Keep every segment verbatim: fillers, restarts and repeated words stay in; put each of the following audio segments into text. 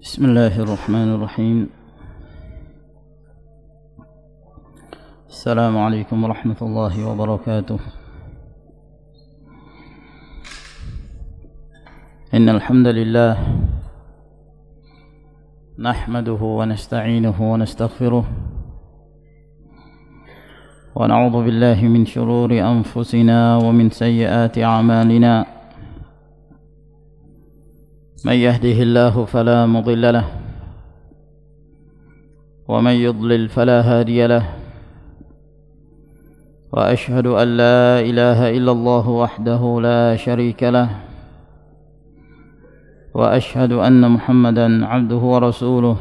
بسم الله الرحمن الرحيم. السلام عليكم ورحمة الله وبركاته. إن الحمد لله نحمده ونستعينه ونستغفره ونعوذ بالله من شرور أنفسنا ومن سيئات أعمالنا. من يهده الله فلا مضل له ومن يضلل فلا هادي له، وأشهد أن لا إله إلا الله وحده لا شريك له، وأشهد أن محمدا عبده ورسوله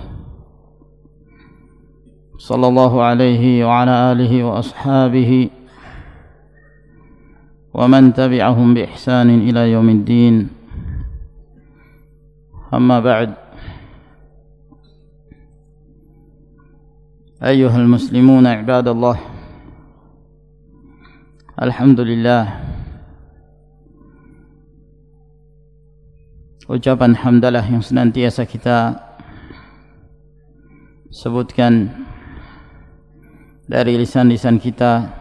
صلى الله عليه وعلى آله وأصحابه ومن تبعهم بإحسان إلى يوم الدين. أما بعد، أيها المسلمون عباد الله، الحمد لله. Ucapan hamdalah yang senantiasa kita sebutkan dari lisan-lisan kita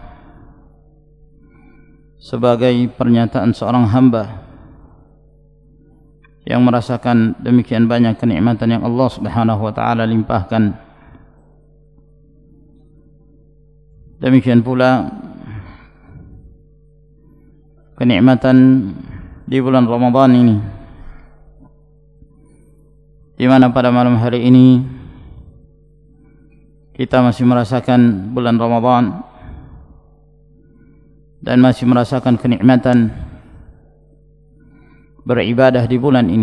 sebagai pernyataan seorang hamba yang merasakan demikian banyak kenikmatan yang Allah Subhanahu wa taala limpahkan. Demikian pula kenikmatan di bulan Ramadan ini, di mana pada malam hari ini kita masih merasakan bulan Ramadan dan masih merasakan kenikmatan beribadah di bulan ini.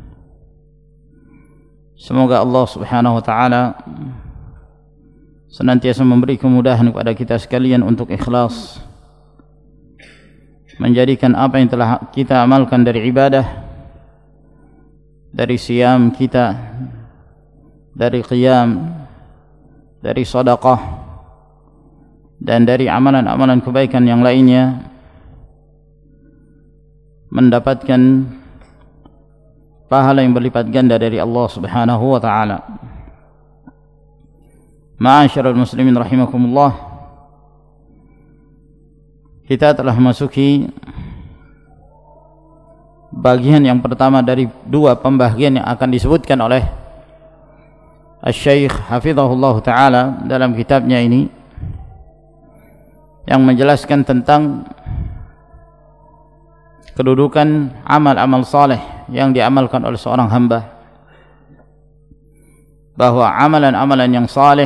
Semoga Allah Subhanahu wa taala senantiasa memberi kemudahan kepada kita sekalian untuk ikhlas menjadikan apa yang telah kita amalkan dari ibadah, dari siam kita, dari qiyam, dari sedekah, dan dari amalan-amalan kebaikan yang lainnya, mendapatkan pahala yang berlipat ganda dari Allah Subhanahu wa taala. Ma'asyiral muslimin rahimakumullah, kita telah memasuki bagian yang pertama dari dua pembagian yang akan disebutkan oleh Asy-Syaikh hafizahullah taala dalam kitabnya ini, yang menjelaskan tentang kedudukan amal-amal saleh yang diamalkan oleh seorang hamba, bahwa amalan-amalan yang saleh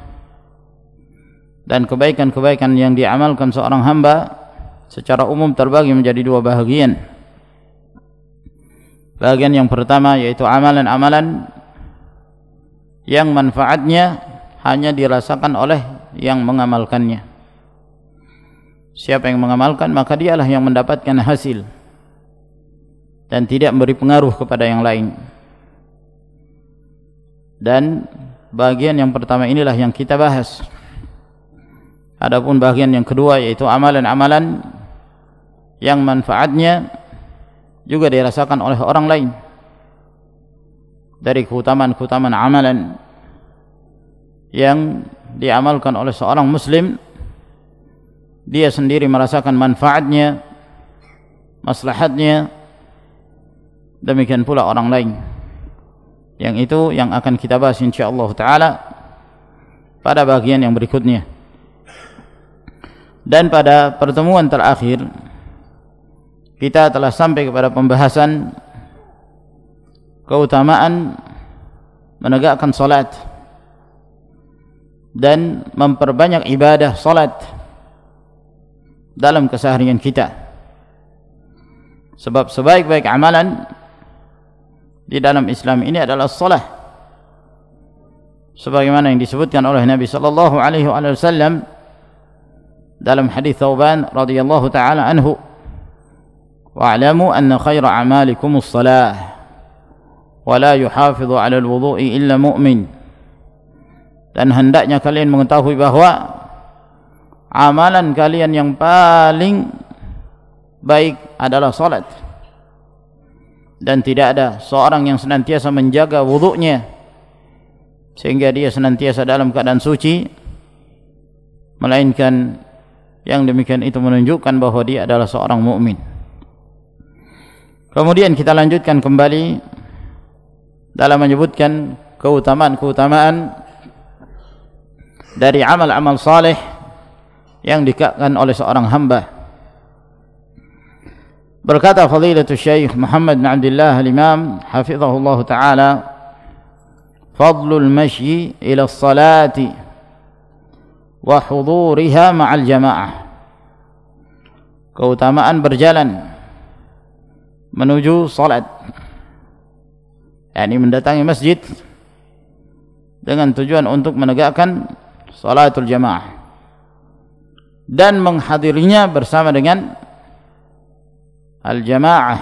dan kebaikan-kebaikan yang diamalkan seorang hamba secara umum terbagi menjadi dua bahagian. Bahagian yang pertama yaitu amalan-amalan yang manfaatnya hanya dirasakan oleh yang mengamalkannya. Siapa yang mengamalkan, maka dialah yang mendapatkan hasil dan tidak memberi pengaruh kepada yang lain. Dan bagian yang pertama inilah yang kita bahas. Adapun bagian yang kedua yaitu amalan-amalan yang manfaatnya juga dirasakan oleh orang lain, dari keutamaan-keutamaan amalan yang diamalkan oleh seorang muslim, dia sendiri merasakan manfaatnya, maslahatnya, demikian pula orang lain. Yang itu yang akan kita bahas insyaallah taala pada bagian yang berikutnya. Dan pada pertemuan terakhir kita telah sampai kepada pembahasan keutamaan menegakkan salat dan memperbanyak ibadah salat dalam keseharian kita. Sebab sebaik-baik amalan di dalam Islam ini adalah salat, sebagaimana yang disebutkan oleh Nabi sallallahu alaihi wasallam dalam hadis Thauban radhiyallahu taala anhu, wa'lamu anna khaira a'malikum as-salah wa la yuhafidhu 'ala al-wudhu'i illa mu'min. Dan hendaknya kalian mengetahui bahwa amalan kalian yang paling baik adalah salat, dan tidak ada seorang yang senantiasa menjaga wudunya sehingga dia senantiasa dalam keadaan suci, melainkan yang demikian itu menunjukkan bahwa dia adalah seorang mukmin. Kemudian kita lanjutkan kembali dalam menyebutkan keutamaan-keutamaan dari amal-amal saleh yang dikatakan oleh seorang hamba. Berkata Fadilatul Syekh Muhammad bin Abdullah al-Imam hafizahullah taala, fadlul masyi ila as-salati wa huduriha ma'al jamaah. Keutamaan berjalan menuju salat, yakni mendatangi masjid dengan tujuan untuk menegakkan salatul jamaah dan menghadirinya bersama dengan al-jamaah,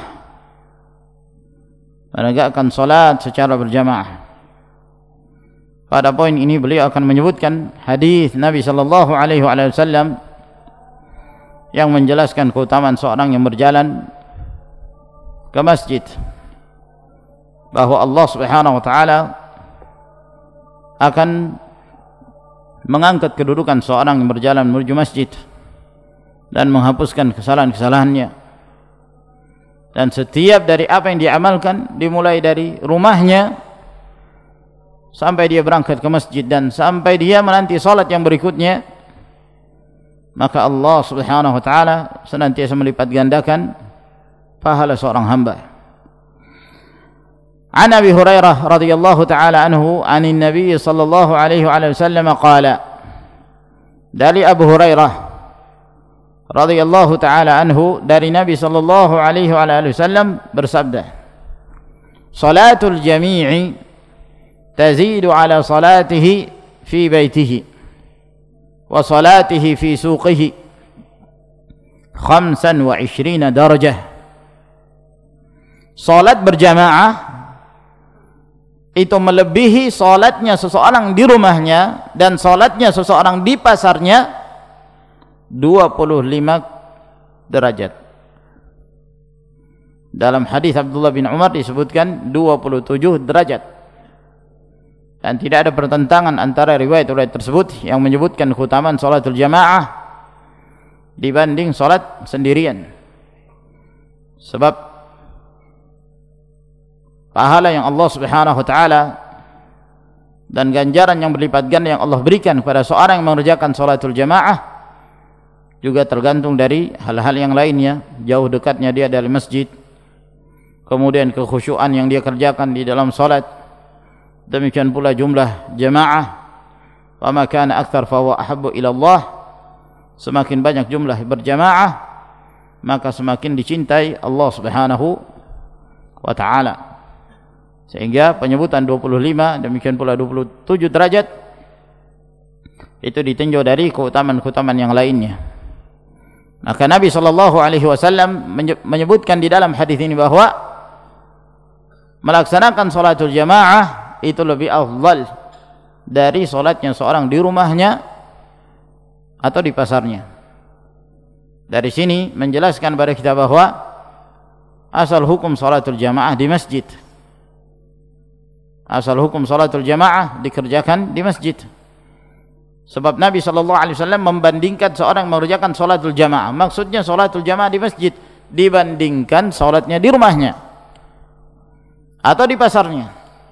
menegakkan salat secara berjamaah. Pada poin ini beliau akan menyebutkan hadis Nabi sallallahu alaihi wasallam yang menjelaskan keutamaan seorang yang berjalan ke masjid, bahwa Allah Subhanahu wa taala akan mengangkat kedudukan seorang yang berjalan menuju masjid dan menghapuskan kesalahan-kesalahannya. Dan setiap dari apa yang diamalkan, dimulai dari rumahnya sampai dia berangkat ke masjid dan sampai dia menanti salat yang berikutnya, maka Allah Subhanahu wa taala senantiasa melipat gandakan pahala seorang hamba. An Abi Hurairah radhiyallahu taala anhu anin Nabi sallallahu alaihi wasallam qala, dari Abu Hurairah radhiyallahu taala anhu dari Nabi sallallahu alaihi wasallam bersabda, salatul jami'i tazidu ala salatihi fi baitihi wa salatihi fi suqihi khamsan wa ishrina darajah. Salat berjamaah itu melebihi salatnya seseorang di rumahnya dan salatnya seseorang di pasarnya dua puluh lima derajat. Dalam hadis Abdullah bin Umar disebutkan dua puluh tujuh derajat. Dan tidak ada pertentangan antara riwayat-riwayat tersebut yang menyebutkan keutamaan salatul jamaah dibanding salat sendirian. Sebab pahala yang Allah Subhanahu wa taala dan ganjaran yang berlipat ganda yang Allah berikan kepada seorang yang mengerjakan salatul jamaah juga tergantung dari hal-hal yang lainnya, jauh dekatnya dia dari masjid, kemudian kekhusyuan yang dia kerjakan di dalam salat, demikian pula jumlah jamaah. Wa ma kana aktsar fa huwa ahabbu ila Allah, semakin banyak jumlah berjamaah maka semakin dicintai Allah Subhanahu wa taala. Sehingga penyebutan dua puluh lima demikian pula dua puluh tujuh derajat itu ditinjau dari keutamaan-keutamaan yang lainnya. Maka Nabi sallallahu alaihi wasallam menyebutkan di dalam hadis ini bahwa melaksanakan salatul jamaah itu lebih afdal dari salatnya seorang di rumahnya atau di pasarnya. Dari sini menjelaskan kepada kita bahwa asal hukum salatul jamaah di masjid. Asal hukum salatul jamaah dikerjakan di masjid. Sebab Nabi sallallahu alaihi wasallam membandingkan seorang mengerjakan salatul jamaah, maksudnya salatul jamaah di masjid dibandingkan salatnya di rumahnya atau di pasarnya.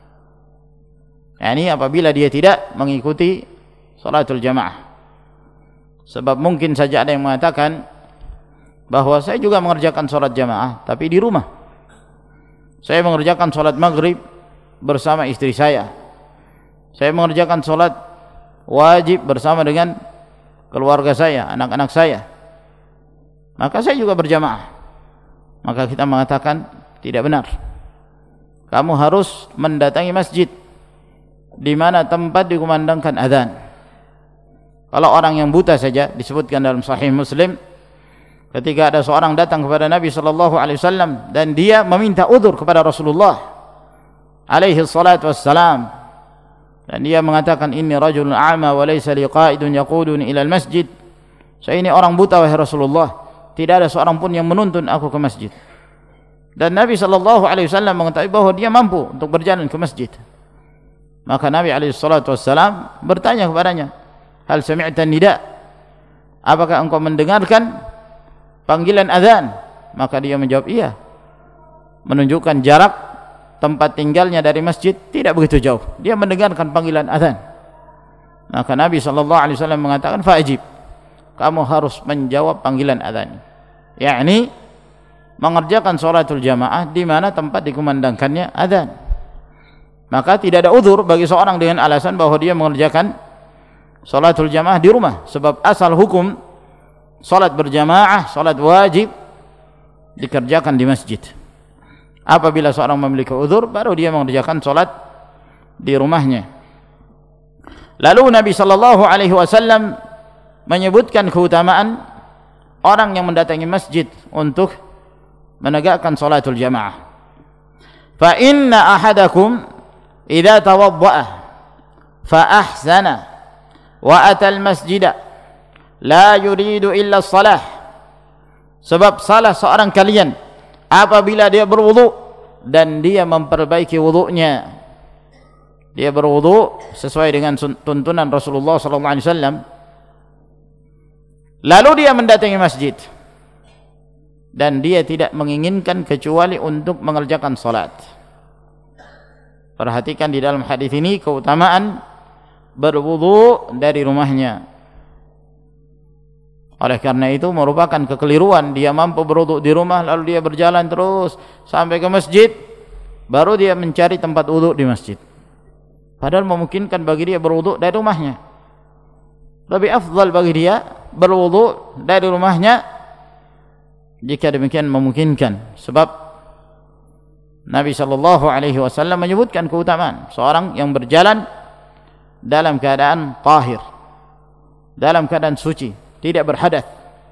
Yani apabila dia tidak mengikuti salatul jamaah. Sebab mungkin saja ada yang mengatakan bahwa saya juga mengerjakan salat jamaah tapi di rumah. Saya mengerjakan salat maghrib bersama istri saya. Saya mengerjakan salat wajib bersama dengan keluarga saya, anak-anak saya. Maka saya juga berjamaah. Maka kita mengatakan tidak benar. Kamu harus mendatangi masjid di mana tempat dikumandangkan azan. Kalau orang yang buta saja, disebutkan dalam Sahih Muslim, ketika ada seorang datang kepada Nabi sallallahu alaihi wasallam dan dia meminta udzur kepada Rasulullah alaihi salatu wassalam, dan dia mengatakan, inni rajulun a'ma wa laysa li qa'idun yaquduni ila al-masjid. Saya ini orang buta wahai Rasulullah, tidak ada seorang pun yang menuntun aku ke masjid. Dan Nabi sallallahu alaihi wasallam mengetahui bahwa dia mampu untuk berjalan ke masjid. Maka Nabi alaihi salatu wasallam bertanya kepadanya, "Hal sami'ta nida?" Apakah engkau mendengarkan panggilan azan? Maka dia menjawab, "Iya." Menunjukkan jarak tempat tinggalnya dari masjid tidak begitu jauh. Dia mendengarkan panggilan azan. Maka Nabi sallallahu alaihi wasallam mengatakan, "Fa'ajib." Kamu harus menjawab panggilan azan. Yakni mengerjakan salatul jamaah di mana tempat dikumandangkannya azan. Maka tidak ada uzur bagi seorang dengan alasan bahwa dia mengerjakan salatul jamaah di rumah, sebab asal hukum salat berjamaah, salat wajib dikerjakan di masjid. Apabila seorang memiliki uzur, baru dia mengerjakan salat di rumahnya. Lalu Nabi sallallahu alaihi wasallam menyebutkan keutamaan orang yang mendatangi masjid untuk menegakkan salatul jamaah. Fa inna ahadakum idza tawadda'a fa ahsana wa atal masjida la yuridu illa shalah. Sebab salah seorang kalian apabila dia berwudu dan dia memperbaiki wudunya, dia berwudu sesuai dengan tuntunan Rasulullah sallallahu alaihi wasallam, lalu dia mendatangi masjid dan dia tidak menginginkan kecuali untuk mengerjakan salat. Perhatikan di dalam hadis ini keutamaan berwudu dari rumahnya. Oleh karena itu merupakan kekeliruan dia mampu berwudu di rumah lalu dia berjalan terus sampai ke masjid baru dia mencari tempat wudu di masjid. Padahal memungkinkan bagi dia berwudu dari rumahnya. Lebih afdal bagi dia berwudu dari rumahnya jika demikian memungkinkan, sebab Nabi sallallahu alaihi wasallam menyebutkan keutamaan seorang yang berjalan dalam keadaan tahir, dalam keadaan suci, tidak berhadas.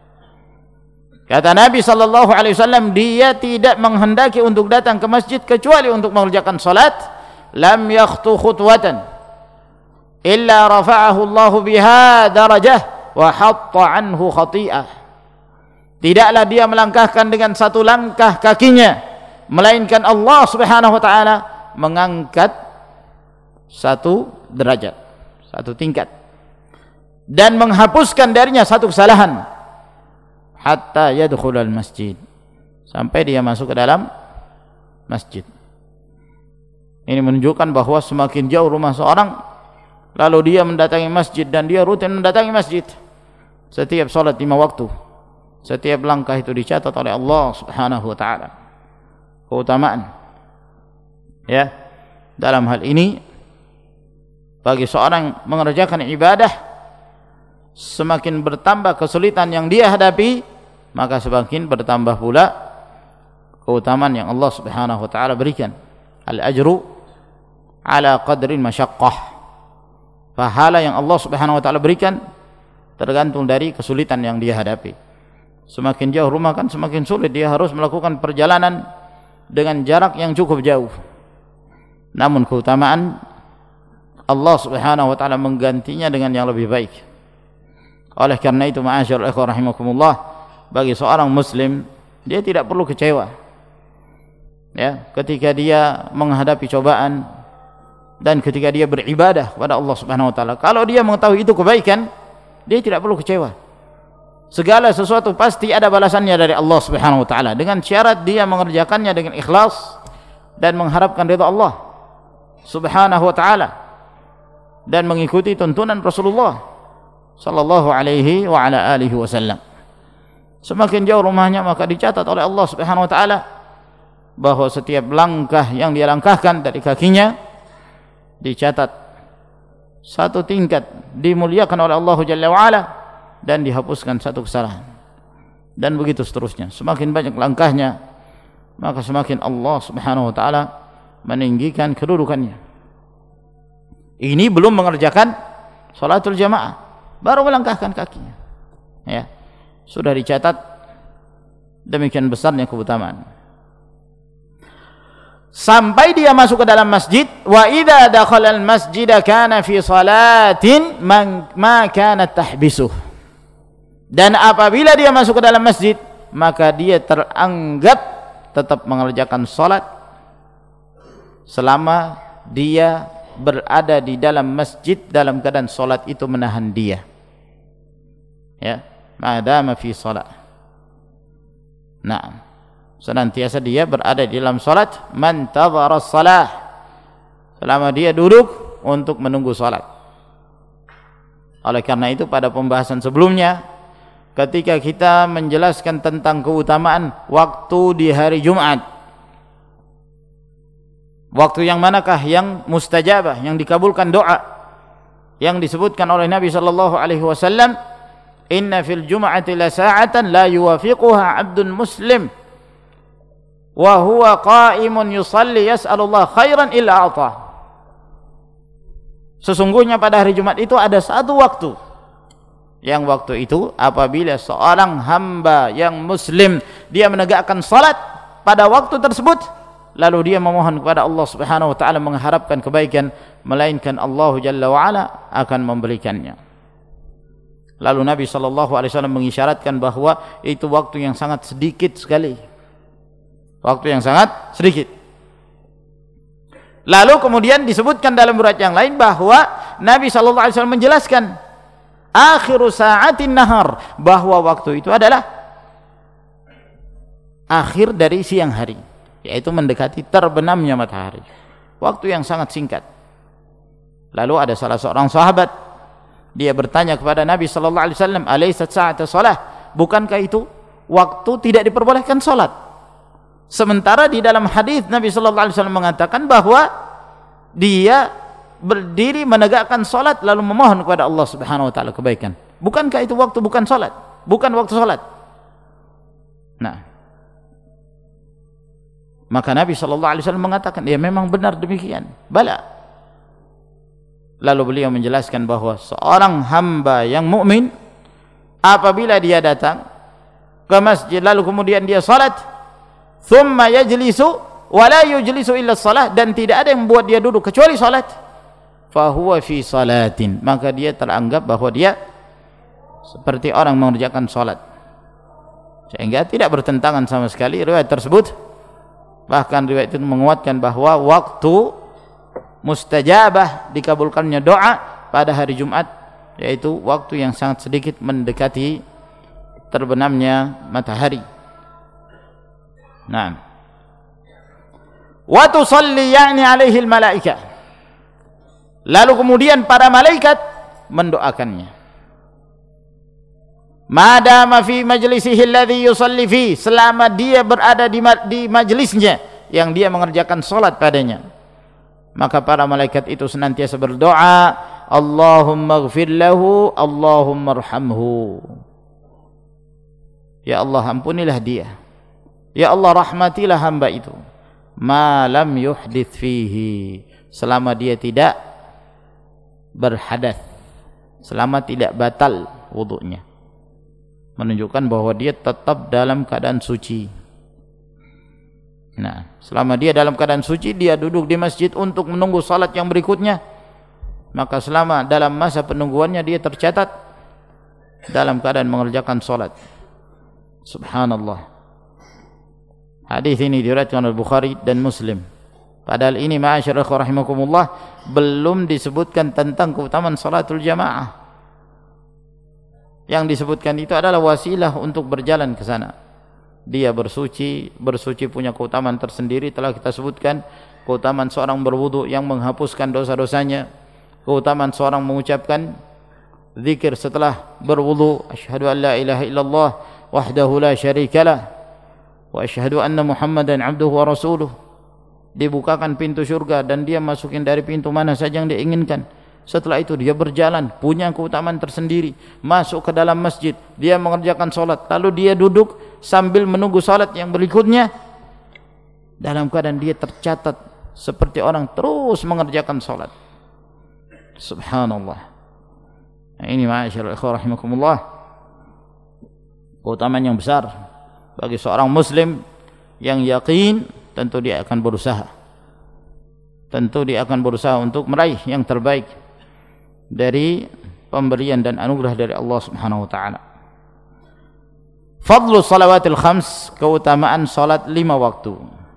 Kata Nabi sallallahu alaihi wasallam, dia tidak menghendaki untuk datang ke masjid kecuali untuk mengerjakan salat. Lam yakhtu khutwatan illa rafa'ahu Allah biha darajah wa hatta anhu khati'ah. Tidaklah dia melangkahkan dengan satu langkah kakinya, melainkan Allah Subhanahu wa taala mengangkat satu derajat, satu tingkat, dan menghapuskan darinya satu kesalahan hatta yadkhulul masjid, sampai dia masuk ke dalam masjid. Ini menunjukkan bahwa semakin jauh rumah seorang lalu dia mendatangi masjid dan dia rutin mendatangi masjid setiap salat lima waktu, setiap langkah itu dicatat oleh Allah Subhanahu wa taala. Keutamaan ya dalam hal ini bagi seorang mengerjakan ibadah, semakin bertambah kesulitan yang dia hadapi, maka semakin bertambah pula keutamaan yang Allah Subhanahu wa taala berikan. Al-ajru ala qadrin masyaqqah. Pahala yang Allah Subhanahu wa taala berikan tergantung dari kesulitan yang dia hadapi. Semakin jauh rumah kan semakin sulit, dia harus melakukan perjalanan dengan jarak yang cukup jauh. Namun keutamaan Allah Subhanahu wa taala menggantinya dengan yang lebih baik. Oleh karena itu ma'asyiral ikhwah rahimakumullah, bagi seorang muslim dia tidak perlu kecewa ya ketika dia menghadapi cobaan dan ketika dia beribadah kepada Allah Subhanahu wa taala. Kalau dia mengetahui itu kebaikan, dia tidak perlu kecewa. Segala sesuatu pasti ada balasannya dari Allah Subhanahu wa taala, dengan syarat dia mengerjakannya dengan ikhlas dan mengharapkan ridha Allah Subhanahu wa taala dan mengikuti tuntunan Rasulullah sallallahu alaihi wa ala alihi wasallam. Semakin jauh rumahnya maka dicatat oleh Allah Subhanahu wa taala bahwa setiap langkah yang dia langkahkan dari kakinya dicatat satu tingkat, dimuliakan oleh Allah Jalla wa ala dan dihapuskan satu kesalahan, dan begitu seterusnya. Semakin banyak langkahnya maka semakin Allah Subhanahu wa taala meninggikan kedudukannya. Ini belum mengerjakan salatul jamaah, baru melangkahkan kakinya ya, sudah dicatat demikian besarnya keutamaan. Sampai dia masuk ke dalam masjid, wa idza dakhala al-masjid kana fi salatin ma kanat tahbisuh. Dan apabila dia masuk ke dalam masjid, maka dia teranggap tetap mengerjakan salat selama dia berada di dalam masjid dalam keadaan salat itu menahan dia. Ya, madama fi salat. Nah, senantiasa dia berada di dalam salat, man tadhara salah, selama dia duduk untuk menunggu salat. Oleh karena itu pada pembahasan sebelumnya ketika kita menjelaskan tentang keutamaan waktu di hari Jumat, waktu yang manakah yang mustajabah, yang dikabulkan doa, yang disebutkan oleh Nabi sallallahu alaihi wasallam, inna fil jum'ati la sa'atan la yuwafiquha 'abdun muslim wa huwa qa'imun yusalli yas'alullah khairan illa a'tah. Sesungguhnya pada hari Jumat itu ada satu waktu, yang waktu itu apabila seorang hamba yang muslim dia menegakkan salat pada waktu tersebut, lalu dia memohon kepada Allah Subhanahu wa taala mengharapkan kebaikan, melainkan Allah Jalla wa ala akan memberikannya. Lalu Nabi sallallahu alaihi wasallam mengisyaratkan bahwa itu waktu yang sangat sedikit sekali. Waktu yang sangat sedikit. Lalu kemudian disebutkan dalam riwayat yang lain bahwa Nabi sallallahu alaihi wasallam menjelaskan akhiru sa'atin nahar, bahwa waktu itu adalah akhir dari siang hari, yaitu mendekati terbenamnya matahari. Waktu yang sangat singkat. Lalu ada salah seorang sahabat, dia bertanya kepada Nabi sallallahu alaihi wasallam, "Alaysat sa'atu shalah?" Bukankah itu waktu tidak diperbolehkan salat? Sementara di dalam hadis Nabi sallallahu alaihi wasallam mengatakan bahwa dia berdiri menegakkan salat lalu memohon kepada Allah Subhanahu wa taala kebaikan. Bukankah itu waktu bukan salat? Bukan waktu salat. Nah, maka Nabi sallallahu alaihi wasallam mengatakan, ya memang benar demikian. Bala. Lalu beliau menjelaskan bahwa seorang hamba yang mukmin apabila dia datang ke masjid lalu kemudian dia salat, thumma yajlisu wa la yujlisu illa shalah, dan tidak ada yang membuat dia duduk kecuali salat, fahuwa fi salatin, maka dia teranggap bahwa dia seperti orang mengerjakan salat, sehingga tidak bertentangan sama sekali riwayat tersebut. Bahkan riwayat itu menguatkan bahwa waktu mustajabah dikabulkannya doa pada hari Jumat yaitu waktu yang sangat sedikit mendekati terbenamnya matahari. Nah, wa tusalli ya'ni alaihi al-malaikah, lalu kemudian para malaikat mendoakannya. Madama fi majlisihi alladhi yusalli fi, selama dia berada di, ma di majlisnya yang dia mengerjakan salat padanya, maka para malaikat itu senantiasa berdoa, Allahumma ighfir lahu, Allahumma arhamhu. Ya Allah, ampunilah dia, ya Allah rahmatilah hamba itu, ma lam yuhdits fihi, selama dia tidak berhadas, selama tidak batal wudunya, menunjukkan bahwa dia tetap dalam keadaan suci. Nah, selama dia dalam keadaan suci, dia duduk di masjid untuk menunggu salat yang berikutnya, maka selama dalam masa penungguannya dia tercatat dalam keadaan mengerjakan salat. Subhanallah. Hadis ini diriwayatkan oleh Bukhari dan Muslim. Padahal ini ma'asyiral ikhwah rahimakumullah belum disebutkan tentang keutamaan salatul jamaah. Yang disebutkan itu adalah wasilah untuk berjalan ke sana. Dia bersuci, bersuci punya keutamaan tersendiri, telah kita sebutkan keutamaan seorang berwudu yang menghapuskan dosa-dosanya, keutamaan seorang mengucapkan zikir setelah berwudu, asyhadu an la ilaha illallah wahdahu la syarikalah wa asyhadu anna Muhammadan abduhu wa rasuluh. Dibukakan pintu surga dan dia masukin dari pintu mana saja yang dia inginkan. Setelah itu dia berjalan, punya keutamaan tersendiri, masuk ke dalam masjid, dia mengerjakan salat, lalu dia duduk sambil menunggu salat yang berikutnya, dalam keadaan dia tercatat seperti orang terus mengerjakan salat. Subhanallah. Nah, ini ma'asyiral ikhwah rahimakumullah, keutamaan yang besar bagi seorang muslim yang yakin. Tentu dia akan berusaha, tentu dia akan berusaha untuk meraih yang terbaik dari pemberian dan anugerah dari Allah Subhanahu wa taala. Fadlu salawatil khams, keutamaan salat lima waktu.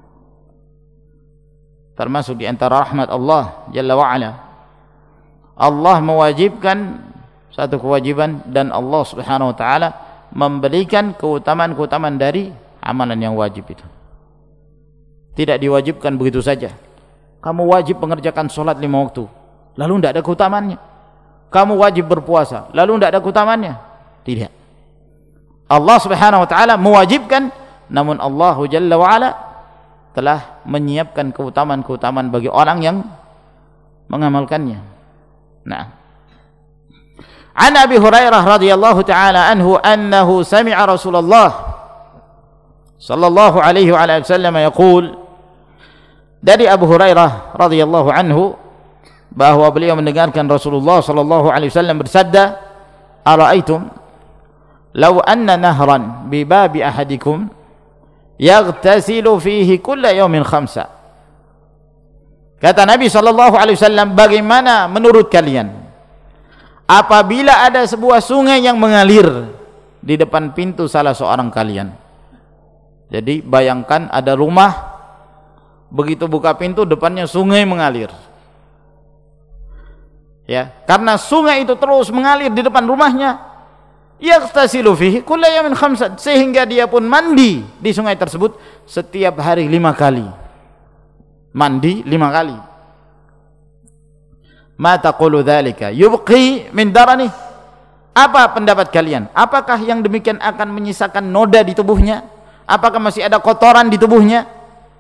Termasuk di antara rahmat Allah Jalla wa'ala, Allah mewajibkan satu kewajiban dan Allah Subhanahu wa ta'ala memberikan keutamaan-keutamaan dari amalan yang wajib itu. Tidak diwajibkan begitu saja. Kamu wajib mengerjakan salat lima waktu, lalu tidak ada keutamaannya. Kamu wajib berpuasa, lalu tidak ada keutamaannya. Tidak. Allah Subhanahu wa ta'ala mewajibkan, namun Allah Jalla wa'ala telah menyiapkan keutamaan-keutamaan bagi orang yang mengamalkannya. Nah, an Abi Hurairah radhiyallahu ta'ala anhu annahu sami'a Rasulullah sallallahu alaihi wa alihi wasallam yaqul, dari Abu Hurairah radhiyallahu anhu bahwa beliau mendengarkan Rasulullah sallallahu alaihi wasallam bersabda, ara'aitum law anna nahran bi babi ahadikum yaghtasilu fihi kulla yawmin khamsa. Kata Nabi sallallahu alaihi wasallam, bagaimana menurut kalian apabila ada sebuah sungai yang mengalir di depan pintu salah seorang kalian? Jadi bayangkan ada rumah, begitu buka pintu depannya sungai mengalir. Ya, karena sungai itu terus mengalir di depan rumahnya, yaghtasilu fihi kulla yawmin khamsa, sehingga dia pun mandi di sungai tersebut setiap hari lima kali. Mandi lima kali. Ma taqulu dzalika yubqi min darani? Apa pendapat kalian? Apakah yang demikian akan menyisakan noda di tubuhnya? Apakah masih ada kotoran di tubuhnya?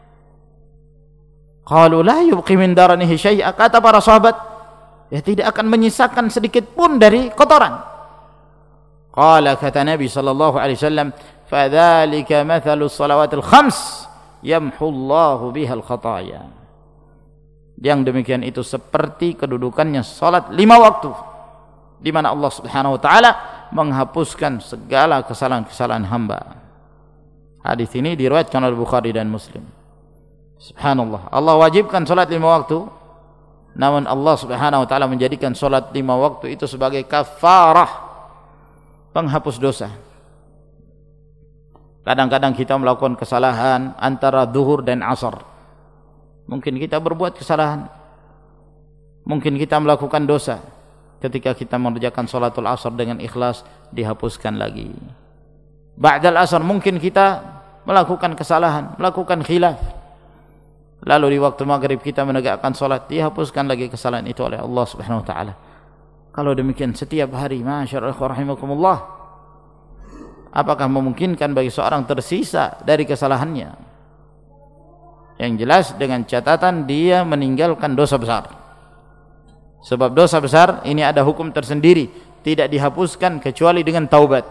Qalu la yubqi min daranihi syai'a. Kata para sahabat, ya tidak akan menyisakan sedikit pun dari kotoran. Qala, kata Nabi sallallahu alaihi wasallam, fadzalika mathalu shalawatil khams yamhullahu bihal khataya. Yang demikian itu seperti kedudukannya salat lima waktu, di mana Allah Subhanahu wa taala menghapuskan segala kesalahan-kesalahan hamba. Hadis ini diriwayatkan oleh Bukhari dan Muslim. Subhanallah, Allah wajibkan salat lima waktu, namun Allah Subhanahu wa taala menjadikan salat lima waktu itu sebagai kafarah, penghapus dosa. Kadang-kadang kita melakukan kesalahan antara zuhur dan asar. Mungkin kita berbuat kesalahan, mungkin kita melakukan dosa. Ketika kita mengerjakan salatul asar dengan ikhlas, dihapuskan lagi. Ba'dal asar mungkin kita melakukan kesalahan, melakukan khilaf, lalu di waktu maghrib kita menegakkan salat, dihapuskan lagi kesalahan itu oleh Allah Subhanahu wa taala. Kalau demikian setiap hari, masyaallah rahimakumullah, apakah memungkinkan bagi seorang tersisa dari kesalahannya? Yang jelas dengan catatan dia meninggalkan dosa besar. Sebab dosa besar ini ada hukum tersendiri, tidak dihapuskan kecuali dengan taubat.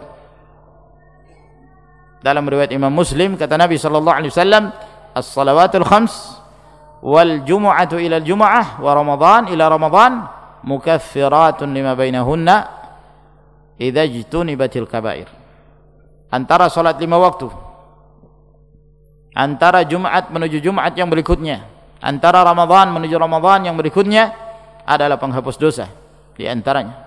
Dalam riwayat Imam Muslim, kata Nabi sallallahu alaihi wasallam, as-salawatul khams wal jumu'atu ila al-jumu'ah wa ramadan ila ramadan mukaffiratun lima bainahunna idza ijtunibatil kaba'ir. Antara salat lima waktu, antara Jumat menuju Jumat yang berikutnya, antara Ramadan menuju Ramadan yang berikutnya adalah penghapus dosa di antaranya,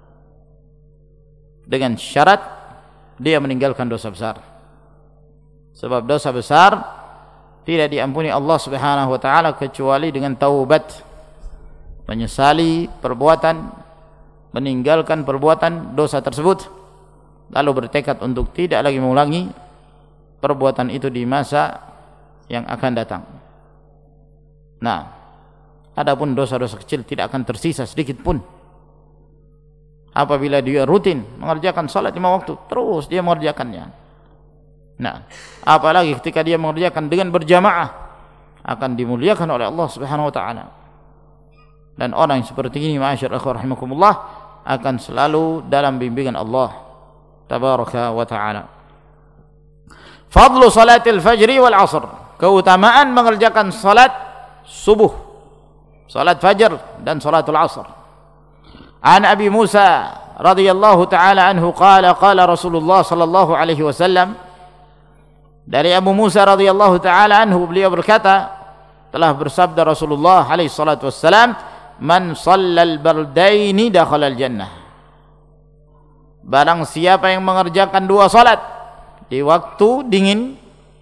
dengan syarat dia meninggalkan dosa besar. Sebab dosa besar tidak diampuni Allah Subhanahu wa taala kecuali dengan taubat, menyesali perbuatan, meninggalkan perbuatan dosa tersebut, lalu bertekad untuk tidak lagi mengulangi perbuatan itu di masa yang akan datang. Nah, adapun dosa-dosa kecil tidak akan tersisa sedikit pun. Apabila dia rutin mengerjakan salat lima waktu, terus dia mengerjakannya. Nah, apalagi ketika dia mengerjakan dengan berjamaah, akan dimuliakan oleh Allah Subhanahu wa taala. Dan orang yang seperti ini, ma'asyar akhwah rahimakumullah, akan selalu dalam bimbingan Allah tabaraka wa taala. Fadlu salatil fajri wal asr, keutamaan mengerjakan salat subuh, salat fajar dan salatul asr. An Abi Musa radhiyallahu taala anhu qala qala Rasulullah sallallahu alaihi wasallam, dari Abu Musa radhiyallahu taala anhu beliau berkata, telah bersabda Rasulullah alaihi salatu wassalam, man shallal bardaini dakhala al jannah. Barang siapa yang mengerjakan dua salat di waktu dingin,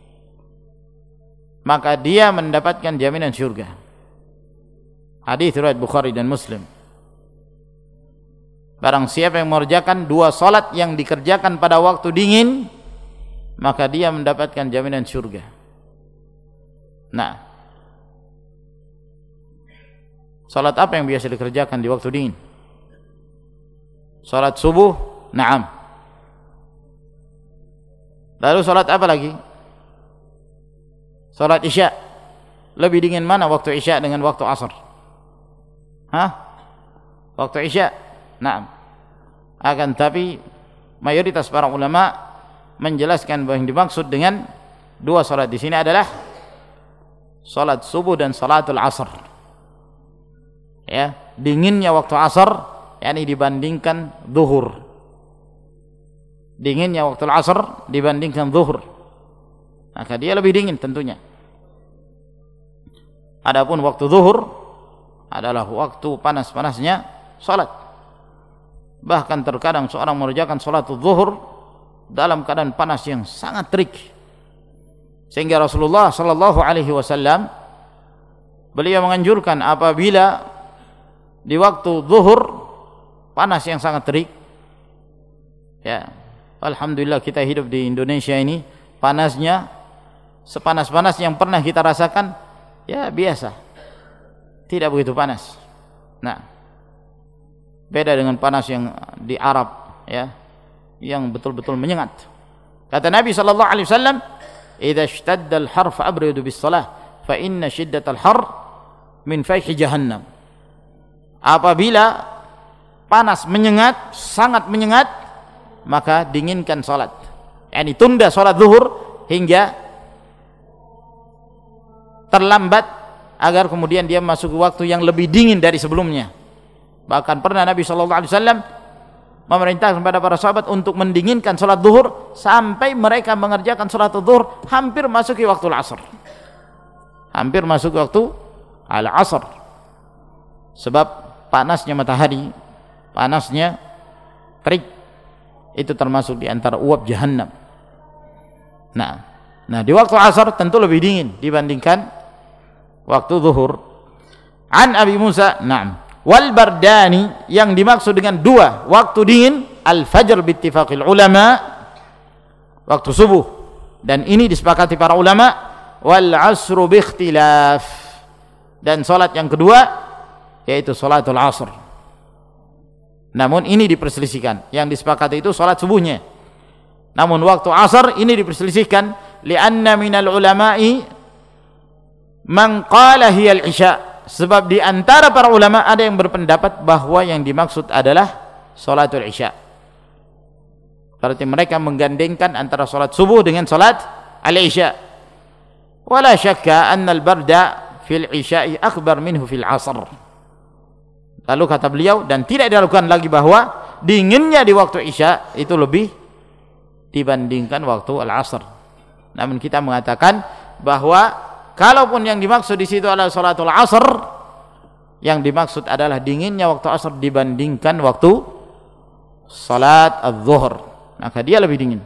maka dia mendapatkan jaminan surga. Hadis riwayat Bukhari dan Muslim. Barang siapa yang mengerjakan dua salat yang dikerjakan pada waktu dingin, maka dia mendapatkan jaminan surga. Nah, salat apa yang biasa dikerjakan di waktu dingin? Salat subuh, na'am. Lalu salat apa lagi? Salat isya. Lebih dingin mana waktu isya dengan waktu asar? Hah? Waktu isya? Na'am. Akan tapi mayoritas para ulama menjelaskan bahwa yang dimaksud dengan dua salat di sini adalah salat subuh dan salatul asar. Ya, dinginnya waktu asar yakni dibandingkan zuhur. Dinginnya waktu asar dibandingkan zuhur. Maka dia lebih dingin tentunya. Adapun waktu zuhur adalah waktu panas-panasnya salat. Bahkan terkadang seorang mengerjakan salatul zuhur dalam keadaan panas yang sangat terik, sehingga Rasulullah sallallahu alaihi wasallam beliau menganjurkan apabila di waktu zuhur panas yang sangat terik, ya, alhamdulillah kita hidup di Indonesia ini panasnya sepanas-panas yang pernah kita rasakan, ya biasa, tidak begitu panas. Nah, beda dengan panas yang di Arab, ya, yang betul-betul menyengat. Kata Nabi sallallahu alaihi wasallam, "Idza ishtadda al-har fa'abridu bis-shalah, fa inna shiddatal har min fayhi jahannam." Apabila panas menyengat, sangat menyengat, maka dinginkan salat. Yani tunda salat zuhur hingga terlambat agar kemudian dia masuk ke waktu yang lebih dingin dari sebelumnya. Bahkan pernah Nabi sallallahu alaihi wasallam memerintahkan kepada para sahabat untuk mendinginkan salat zuhur sampai mereka mengerjakan salat zuhur hampir masuk ke waktu asar. Hampir masuk ke waktu al-asr. Sebab panasnya matahari, panasnya terik, itu termasuk di antara uap jahannam. Nah, nah di waktu asar tentu lebih dingin dibandingkan waktu zuhur. An Abi Musa, na'am. Wal bardani, yang dimaksud dengan dua waktu dingin, al-fajr bittifaqil ulama, waktu subuh, dan ini disepakati para ulama, wal asru biikhtilaf, dan salat yang kedua yaitu salatul asr. Namun ini diperselisihkan, yang disepakati itu salat subuhnya. Namun waktu asar ini diperselisihkan, li'anna minal ulama'i man qala hiya al-isya. Sebab di antara para ulama ada yang berpendapat bahwa yang dimaksud adalah salatul isya. Berarti mereka menggandengkan antara salat subuh dengan salat al-isya. Wala syakka anna al-barda fil isya'i akbar minhu fil asr. Lalu kata beliau, dan tidak diragukan lagi bahwa dinginnya di waktu isya itu lebih dibandingkan waktu al-asr. Namun kita mengatakan bahwa kalaupun yang dimaksud di situ adalah salatul asr, yang dimaksud adalah dinginnya waktu asr dibandingkan waktu salat az-zuhr, maka dia lebih dingin.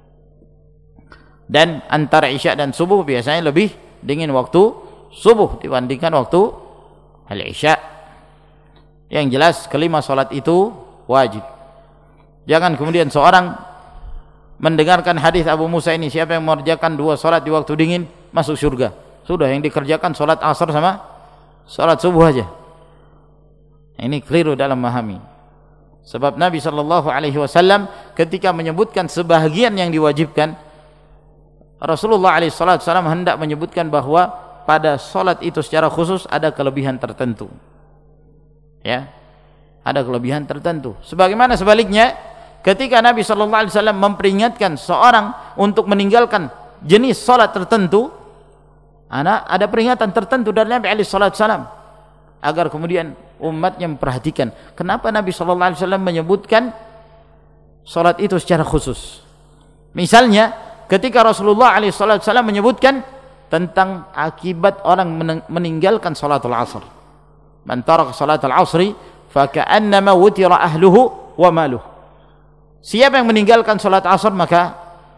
Dan antara isya dan subuh biasanya lebih dingin waktu subuh dibandingkan waktu al-isya. Yang jelas kelima salat itu wajib. Jangan kemudian seorang mendengarkan hadis Abu Musa ini, siapa yang mengerjakan dua salat di waktu dingin masuk surga. Sudah, yang dikerjakan salat asar sama salat subuh aja. Ini keliru dalam memahami. Sebab Nabi sallallahu alaihi wasallam ketika menyebutkan sebahagian yang diwajibkan, Rasulullah alaihi wasallam hendak menyebutkan bahwa pada salat itu secara khusus ada kelebihan tertentu. Ya. Ada kelebihan tertentu. Sebagaimana sebaliknya, ketika Nabi sallallahu alaihi wasallam memperingatkan seorang untuk meninggalkan jenis salat tertentu, Anak ada peringatan tertentu dari Nabi alaihi wasallam agar kemudian umatnya memperhatikan kenapa Nabi sallallahu alaihi wasallam menyebutkan salat itu secara khusus. Misalnya ketika Rasulullah alaihi wasallam menyebutkan tentang akibat orang meninggalkan salatul asr. Man taraka salatul asri fa ka'annama wutira ahluhu wa maluhu. Siapa yang meninggalkan salat asar maka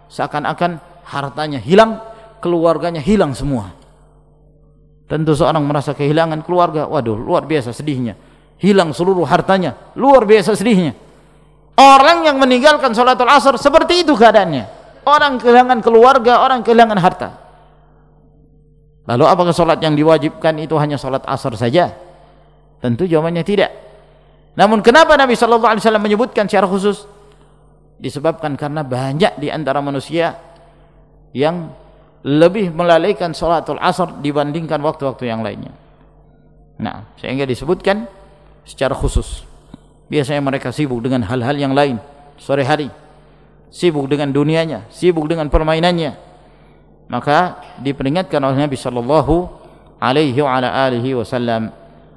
seakan-akan hartanya hilang, keluarganya hilang semua. Tentu seorang merasa kehilangan keluarga, waduh luar biasa sedihnya. Hilang seluruh hartanya, luar biasa sedihnya. Orang yang meninggalkan salatul asar seperti itu keadaannya. Orang kehilangan keluarga, orang kehilangan harta. Lalu apakah salat yang diwajibkan itu hanya salat asar saja? Tentu jawabannya tidak. Namun kenapa Nabi sallallahu alaihi wasallam menyebutkan secara khusus? Disebabkan karena banyak di antara manusia yang lebih melalaikan salatul asar dibandingkan waktu-waktu yang lainnya. Nah, sehingga disebutkan secara khusus. Biasanya mereka sibuk dengan hal-hal yang lain sore hari, sibuk dengan dunianya, sibuk dengan permainannya. Maka diperingatkan oleh Nabi sallallahu alaihi wa ala alihi wasallam.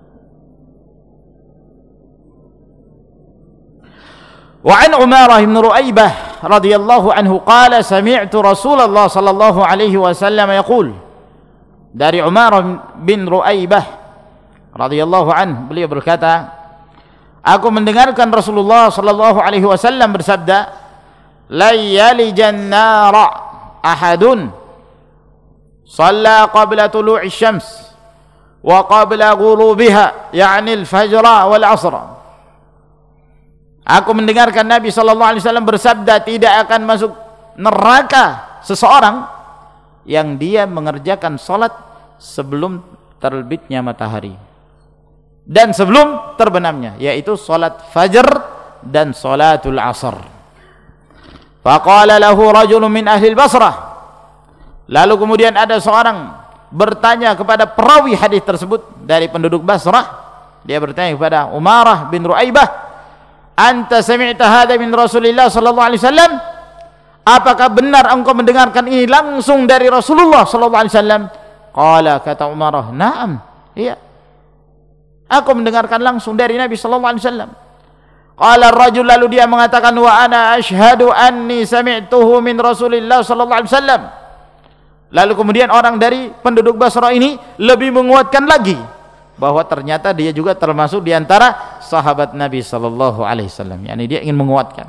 وعن عمارة بن رؤيبة رضي الله عنه قال سمعت رسول الله صلى الله عليه وسلم يقول. Dari Umarah bin Ru'aibah radhiyallahu anhu, beliau berkata, aku mendengarkan Rasulullah sallallahu alaihi wasallam bersabda, la yalijan nara ahadun shalla qabla tulu'i syams wa qabla ghurubiha, ya'ni al-fajr wal 'asr. Aku mendengarkan Nabi sallallahu alaihi wasallam bersabda, tidak akan masuk neraka seseorang yang dia mengerjakan salat sebelum terbitnya matahari dan sebelum terbenamnya, yaitu salat fajr dan salatul asr. Faqala lahu rajulun min ahli al-Basrah. Lalu kemudian ada seorang bertanya kepada perawi hadis tersebut dari penduduk Basrah. Dia bertanya kepada Umarah bin Ru'aibah, anta sami'ta hadha min Rasulillah sallallahu alaihi wasallam? Apakah benar engkau mendengarkan ini langsung dari Rasulullah sallallahu alaihi wasallam? Qala, kata Umarah, na'am, iya, aku mendengarkan langsung dari Nabi sallallahu alaihi wasallam. Qala ar-rajul, lalu dia mengatakan, wa ana ashhadu anni sami'tuhu min Rasulillah sallallahu alaihi wasallam. Lalu kemudian orang dari penduduk Basrah ini lebih menguatkan lagi bahwa ternyata dia juga termasuk di antara sahabat Nabi sallallahu alaihi wasallam. Yani dia ingin menguatkan.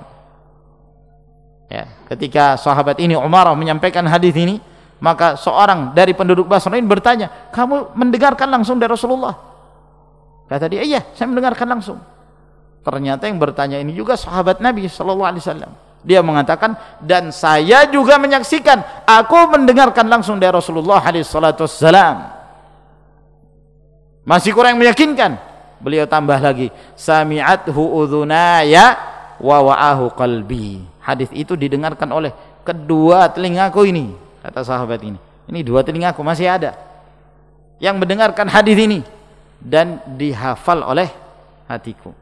Ya, ketika sahabat ini Umarah menyampaikan hadis ini, maka seorang dari penduduk Basrah ini bertanya, kamu mendengarkan langsung dari Rasulullah? Kata dia, iya, saya mendengarkan langsung. Ternyata yang bertanya ini juga sahabat Nabi sallallahu alaihi wasallam. Dia mengatakan, dan saya juga menyaksikan, aku mendengarkan langsung dari Rasulullah alaihi salatu wassalam. Masih kurang meyakinkan. Beliau tambah lagi, sami'athu udhunaya wa wa'ahu qalbi. Hadis itu didengarkan oleh kedua telingaku ini, kata sahabat ini. Ini dua telingaku masih ada yang mendengarkan hadis ini dan dihafal oleh hatiku.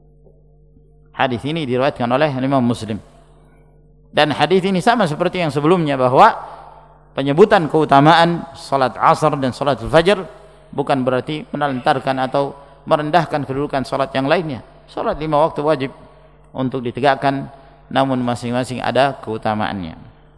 Hadis ini diriwayatkan oleh Imam Muslim. Dan hadis ini sama seperti yang sebelumnya, bahwa penyebutan keutamaan salat asar dan salatul fajr bukan berarti menelantarkan atau merendahkan kedudukan salat yang lainnya. Salat lima waktu wajib untuk ditegakkan, namun masing-masing ada keutamaannya.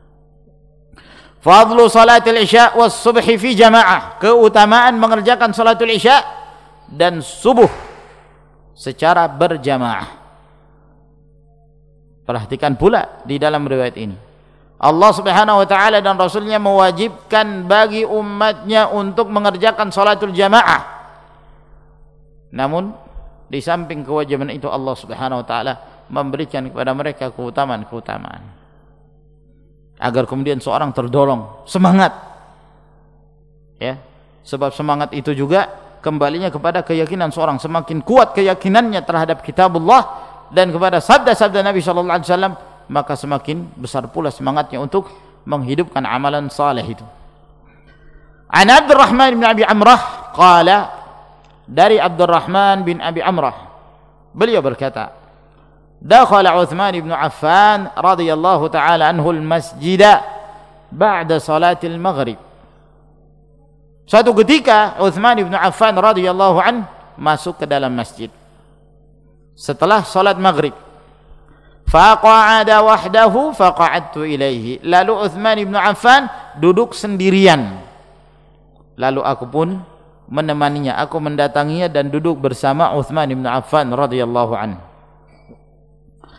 Fadlu salatil isya was subhi fi jamaah, keutamaan mengerjakan salatul isya dan subuh secara berjamaah. Perhatikan pula di dalam riwayat ini, Allah subhanahu wa ta'ala dan Rasulnya mewajibkan bagi umatnya untuk mengerjakan salatul jamaah. Namun di samping kewajiban itu, Allah subhanahu wa ta'ala memberikan kepada mereka keutamaan-keutamaan agar kemudian seorang terdorong semangat, ya, sebab semangat itu juga kembalinya kepada keyakinan seorang. Semakin kuat keyakinannya terhadap kitabullah dan kepada sabda-sabda Nabi sallallahu alaihi wasallam, maka semakin besar pula semangatnya untuk menghidupkan amalan saleh itu. An Abdurrahman bin Abi Amrah qala, dari Abdurrahman bin Abi Amrah, beliau berkata, dakhala Uthman bin Affan radhiyallahu ta'ala anhu al-masjid ba'da salatil maghrib. Suatu ketika Uthman bin Affan radhiyallahu anhu masuk ke dalam masjid setelah salat maghrib. Faqa'ada wahdahu faqa'adtu ilaihi. Lalu Uthman bin Affan duduk sendirian, lalu aku pun menemaninya, aku mendatanginya dan duduk bersama Uthman bin Affan radhiyallahu anhu.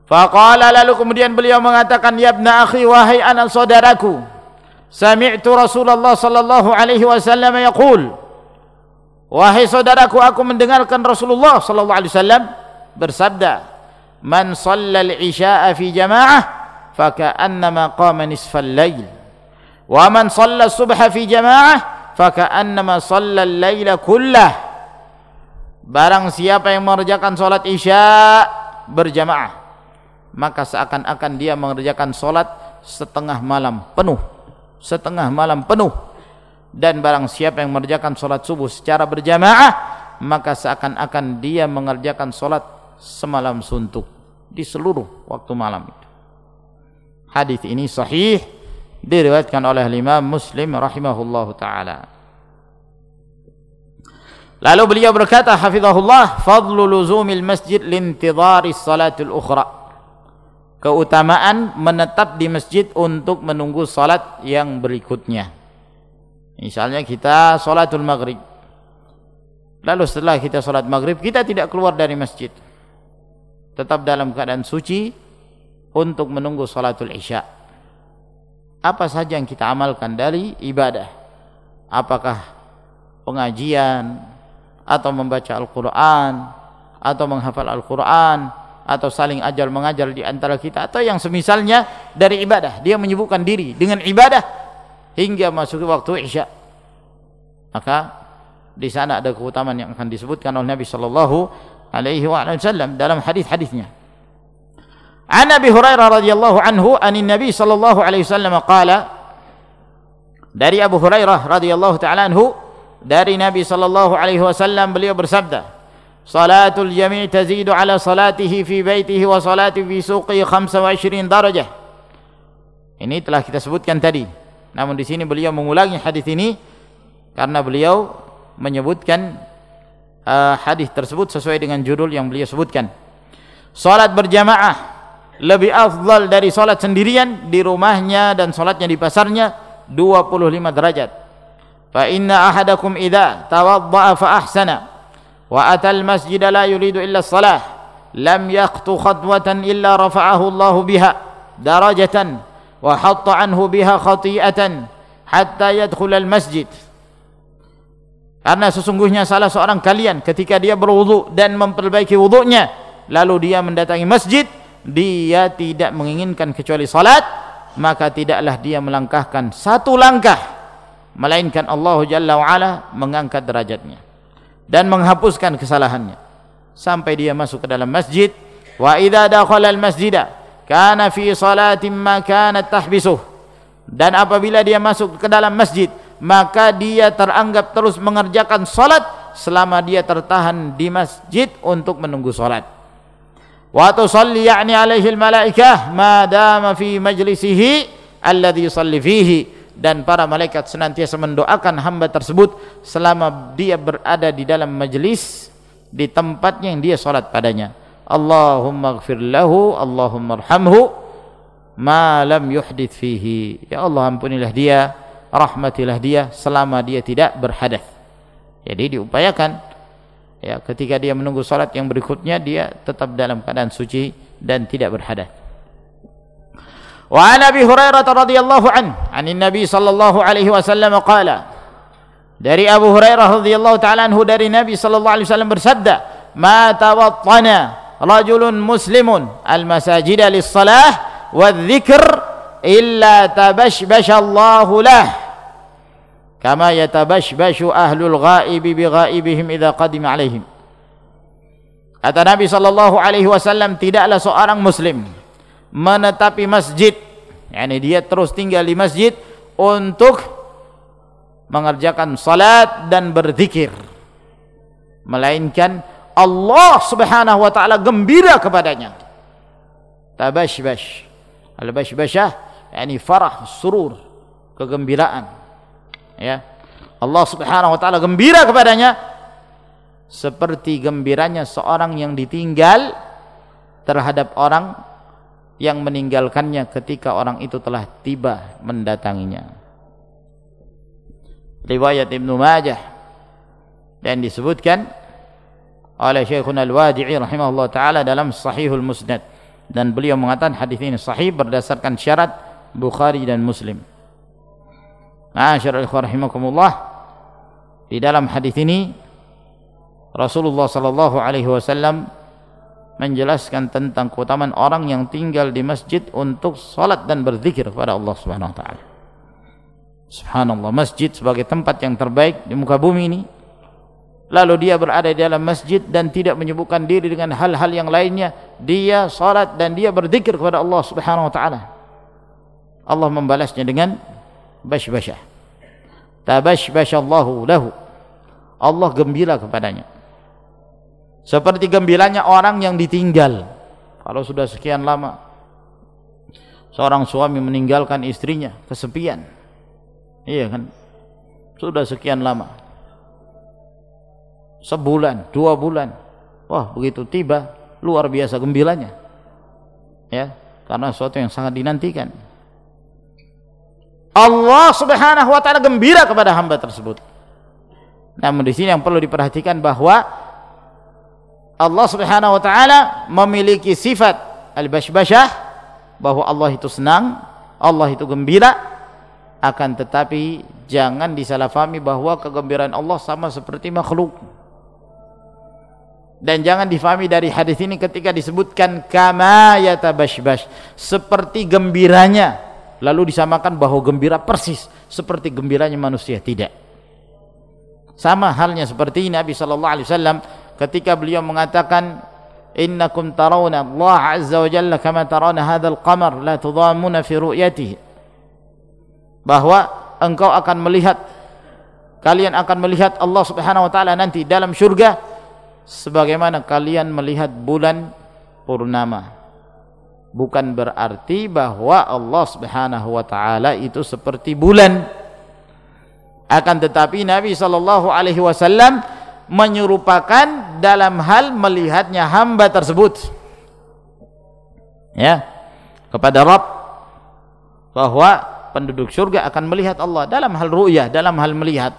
Faqala, lalu kemudian beliau mengatakan, ya ibna akhi, wahai anak saudaraku, sami'tu Rasulullah sallallahu alaihi wasallam yaqul, wahai saudaraku, aku mendengarkan Rasulullah sallallahu alaihi wasallam bersabda, man shallal isya'a fi jama'ah faka'annama qama nisfal lail, wa man shalla subha fi jama'ah faka'annama shallal laila kullah. Barang siapa yang mengerjakan salat isya berjamaah, maka seakan-akan dia mengerjakan salat setengah malam penuh, setengah malam penuh. Dan barang siapa yang mengerjakan salat subuh secara berjamaah, maka seakan-akan dia mengerjakan salat semalam suntuk di seluruh waktu malam itu. Hadis ini sahih, diriwayatkan oleh Imam Muslim rahimahullahu taala. Lalu beliau berkata hafizahullah, fadlu luzumil masjid lintidhari salatul ukhra. Keutamaan menetap di masjid untuk menunggu salat yang berikutnya. Misalnya kita salatul maghrib, lalu setelah kita salat maghrib kita tidak keluar dari masjid, tetap dalam keadaan suci untuk menunggu salatul isya. Apa saja yang kita amalkan dari ibadah, apakah pengajian atau membaca Al-Quran atau menghafal Al-Quran atau saling ajar mengajar di antara kita, atau yang semisalnya dari ibadah, dia menyibukkan diri dengan ibadah hingga masuk waktu isya, maka di sana ada keutamaan yang akan disebutkan oleh Nabi sallallahu alaihi wasallam dalam hadis-hadisnya. An Abi Hurairah radhiyallahu anhu anin Nabi sallallahu alaihi wasallam qala, dari Abu Hurairah radhiyallahu taala anhu, dari Nabi sallallahu alaihi wasallam beliau bersabda, salatul jami' tazidu ala salatihi fi baitihi wa salati fi suqihi khamsa wa ishrina darajah. Ini telah kita sebutkan tadi, namun di sini beliau mengulangi hadis ini karena beliau menyebutkan uh, hadis tersebut sesuai dengan judul yang beliau sebutkan. Salat berjamaah lebih afdal dari salat sendirian di rumahnya dan salatnya di pasarnya dua puluh lima derajat. Fa inna ahadakum idza tawadda'a fa ahsana wa atal masjid la yuridu illa as-salah lam yaqtu khatwatan illa rafa'ahu Allahu biha darajatan wa hatta anhu biha khati'atan hatta yadkhul al-masjid. Karena sesungguhnya salah seorang kalian ketika dia berwudu dan memperbaiki wudunya lalu dia mendatangi masjid, dia tidak menginginkan kecuali salat, maka tidaklah dia melangkahkan satu langkah melainkan Allah Jalla wa Ala mengangkat derajatnya dan menghapuskan kesalahannya sampai dia masuk ke dalam masjid. Wa idza dakhala al-masjida kana fi salatin ma kanat tahbisuh, dan apabila dia masuk ke dalam masjid maka dia teranggap terus mengerjakan salat selama dia tertahan di masjid untuk menunggu salat. Wa tusalli ya'ni alaihi al-malaikah ma dama fi majlisihi alladhi yusalli fihi, dan para malaikat senantiasa mendoakan hamba tersebut selama dia berada di dalam majlis di tempatnya yang dia salat padanya. Allahumma ighfir lahu, Allahumma arhamhu ma lam yuhdits fihi. Ya Allah, ampunilah dia, rahmatilah dia selama dia tidak berhadas. Jadi diupayakan ya ketika dia menunggu salat yang berikutnya dia tetap dalam keadaan suci dan tidak berhadas. Wa an Abi Hurairah radhiyallahu anhu anin Nabi sallallahu alaihi wasallam qala, dari Abu Hurairah radhiyallahu taala anhu dari Nabi sallallahu alaihi wasallam bersabda, ma tawattana rajulun muslimun al-masajida lis-salah wadh-dhikr illa tabashbashallahu lah kama yatabashbashu ahlul ghaibi bi ghaibihim idza qadima alaihim. Kata Nabi sallallahu alaihi wasallam, tidaklah seorang muslim menetapi masjid, yakni dia terus tinggal di masjid untuk mengerjakan salat dan berzikir, melainkan Allah Subhanahu wa taala gembira kepadanya. Tabashbash, al-bashbashah yakni farah, surur, kegembiraan. Ya, Allah Subhanahu wa taala gembira kepadanya seperti gembiranya seorang yang ditinggal terhadap orang yang meninggalkannya ketika orang itu telah tiba mendatanginya. Riwayat Ibnu Majah, dan disebutkan oleh Syekhuna Al-Wadi'i rahimahullah taala dalam Sahihul Musnad dan beliau mengatakan hadis ini sahih berdasarkan syarat Bukhari dan Muslim. Ma'asyiral ikhwah rahimakumullah, di dalam hadis ini Rasulullah sallallahu alaihi wasallam menjelaskan tentang keutamaan orang yang tinggal di masjid untuk salat dan berzikir kepada Allah Subhanahu wa taala. Subhanallah, masjid sebagai tempat yang terbaik di muka bumi ini, lalu dia berada di dalam masjid dan tidak menyibukkan diri dengan hal-hal yang lainnya, dia salat dan dia berzikir kepada Allah Subhanahu wa taala. Allah membalasnya dengan bashbashah. Tabashbashallahu lahu. Allah gembira kepadanya. Seperti gembiranya orang yang ditinggal. Kalau sudah sekian lama seorang suami meninggalkan istrinya, kesepian. Iya kan? Sudah sekian lama. Sebulan, dua bulan. Wah, begitu tiba, luar biasa gembiranya. Ya, karena sesuatu yang sangat dinantikan. Allah Subhanahu wa taala gembira kepada hamba tersebut. Namun di sini yang perlu diperhatikan bahwa Allah Subhanahu wa taala memiliki sifat al-bashbashah, bahwa Allah itu senang, Allah itu gembira, akan tetapi jangan disalahfahami bahwa kegembiraan Allah sama seperti makhluk. Dan jangan difahami dari hadis ini ketika disebutkan kama yatabashbash, seperti gembiranya, lalu disamakan bahwa gembira persis seperti gembiranya manusia. Tidak. Sama halnya seperti Nabi sallallahu alaihi wasallam ketika beliau mengatakan innakum tarawna Allah azza wa jalla kama tarawna hadzal qamar la tudhammuna fi ru'yatihi, bahwa engkau akan melihat, kalian akan melihat Allah Subhanahu wa taala nanti dalam surga sebagaimana kalian melihat bulan purnama. Bukan berarti bahwa Allah Subhanahu wa taala itu seperti bulan. Akan tetapi Nabi sallallahu alaihi wasallam menyerupakan dalam hal melihatnya hamba tersebut, ya, kepada Rabb, bahwa penduduk surga akan melihat Allah dalam hal ru'yah, dalam hal melihat.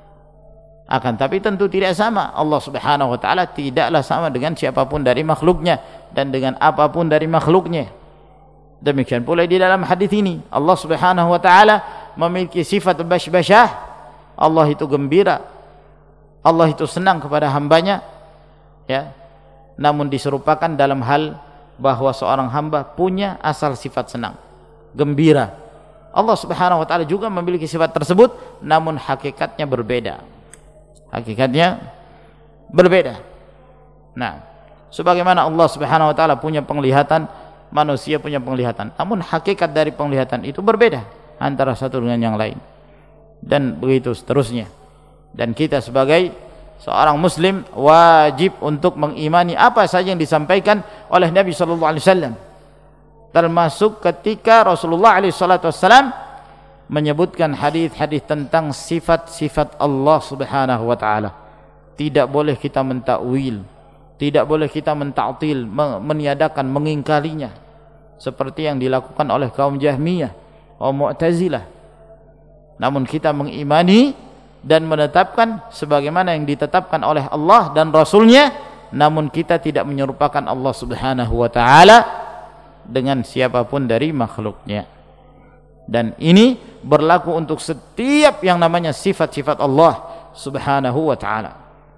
Akan tapi tentu tidak sama. Allah Subhanahu wa taala tidaklah sama dengan siapapun dari makhluknya dan dengan apapun dari makhluknya. Demikian pula di dalam hadis ini Allah Subhanahu wa taala memiliki sifat bashbashah. Allah itu gembira, Allah itu senang kepada hambanya, ya. Namun diserupakan dalam hal bahwa seorang hamba punya asal sifat senang, gembira. Allah Subhanahu wa taala juga memiliki sifat tersebut, namun hakikatnya berbeda. Hakikatnya berbeda. Nah, sebagaimana Allah Subhanahu wa taala punya penglihatan, manusia punya penglihatan, namun hakikat dari penglihatan itu berbeda antara satu dengan yang lain. Dan begitu seterusnya. Dan kita sebagai seorang muslim wajib untuk mengimani apa saja yang disampaikan oleh Nabi sallallahu alaihi wasallam, termasuk ketika Rasulullah alaihi salatu wasallam menyebutkan hadis-hadis tentang sifat-sifat Allah Subhanahu wa taala. Tidak boleh kita mentakwil, tidak boleh kita menta'til, meniadakan, mengingkarinya seperti yang dilakukan oleh kaum Jahmiyah, kaum Mu'tazilah. Namun kita mengimani dan menetapkan sebagaimana yang ditetapkan oleh Allah dan Rasulnya, namun kita tidak menyerupakan Allah Subhanahu wa ta'ala dengan siapapun dari makhluknya. Dan ini berlaku untuk setiap yang namanya sifat-sifat Allah Subhanahu wa ta'ala.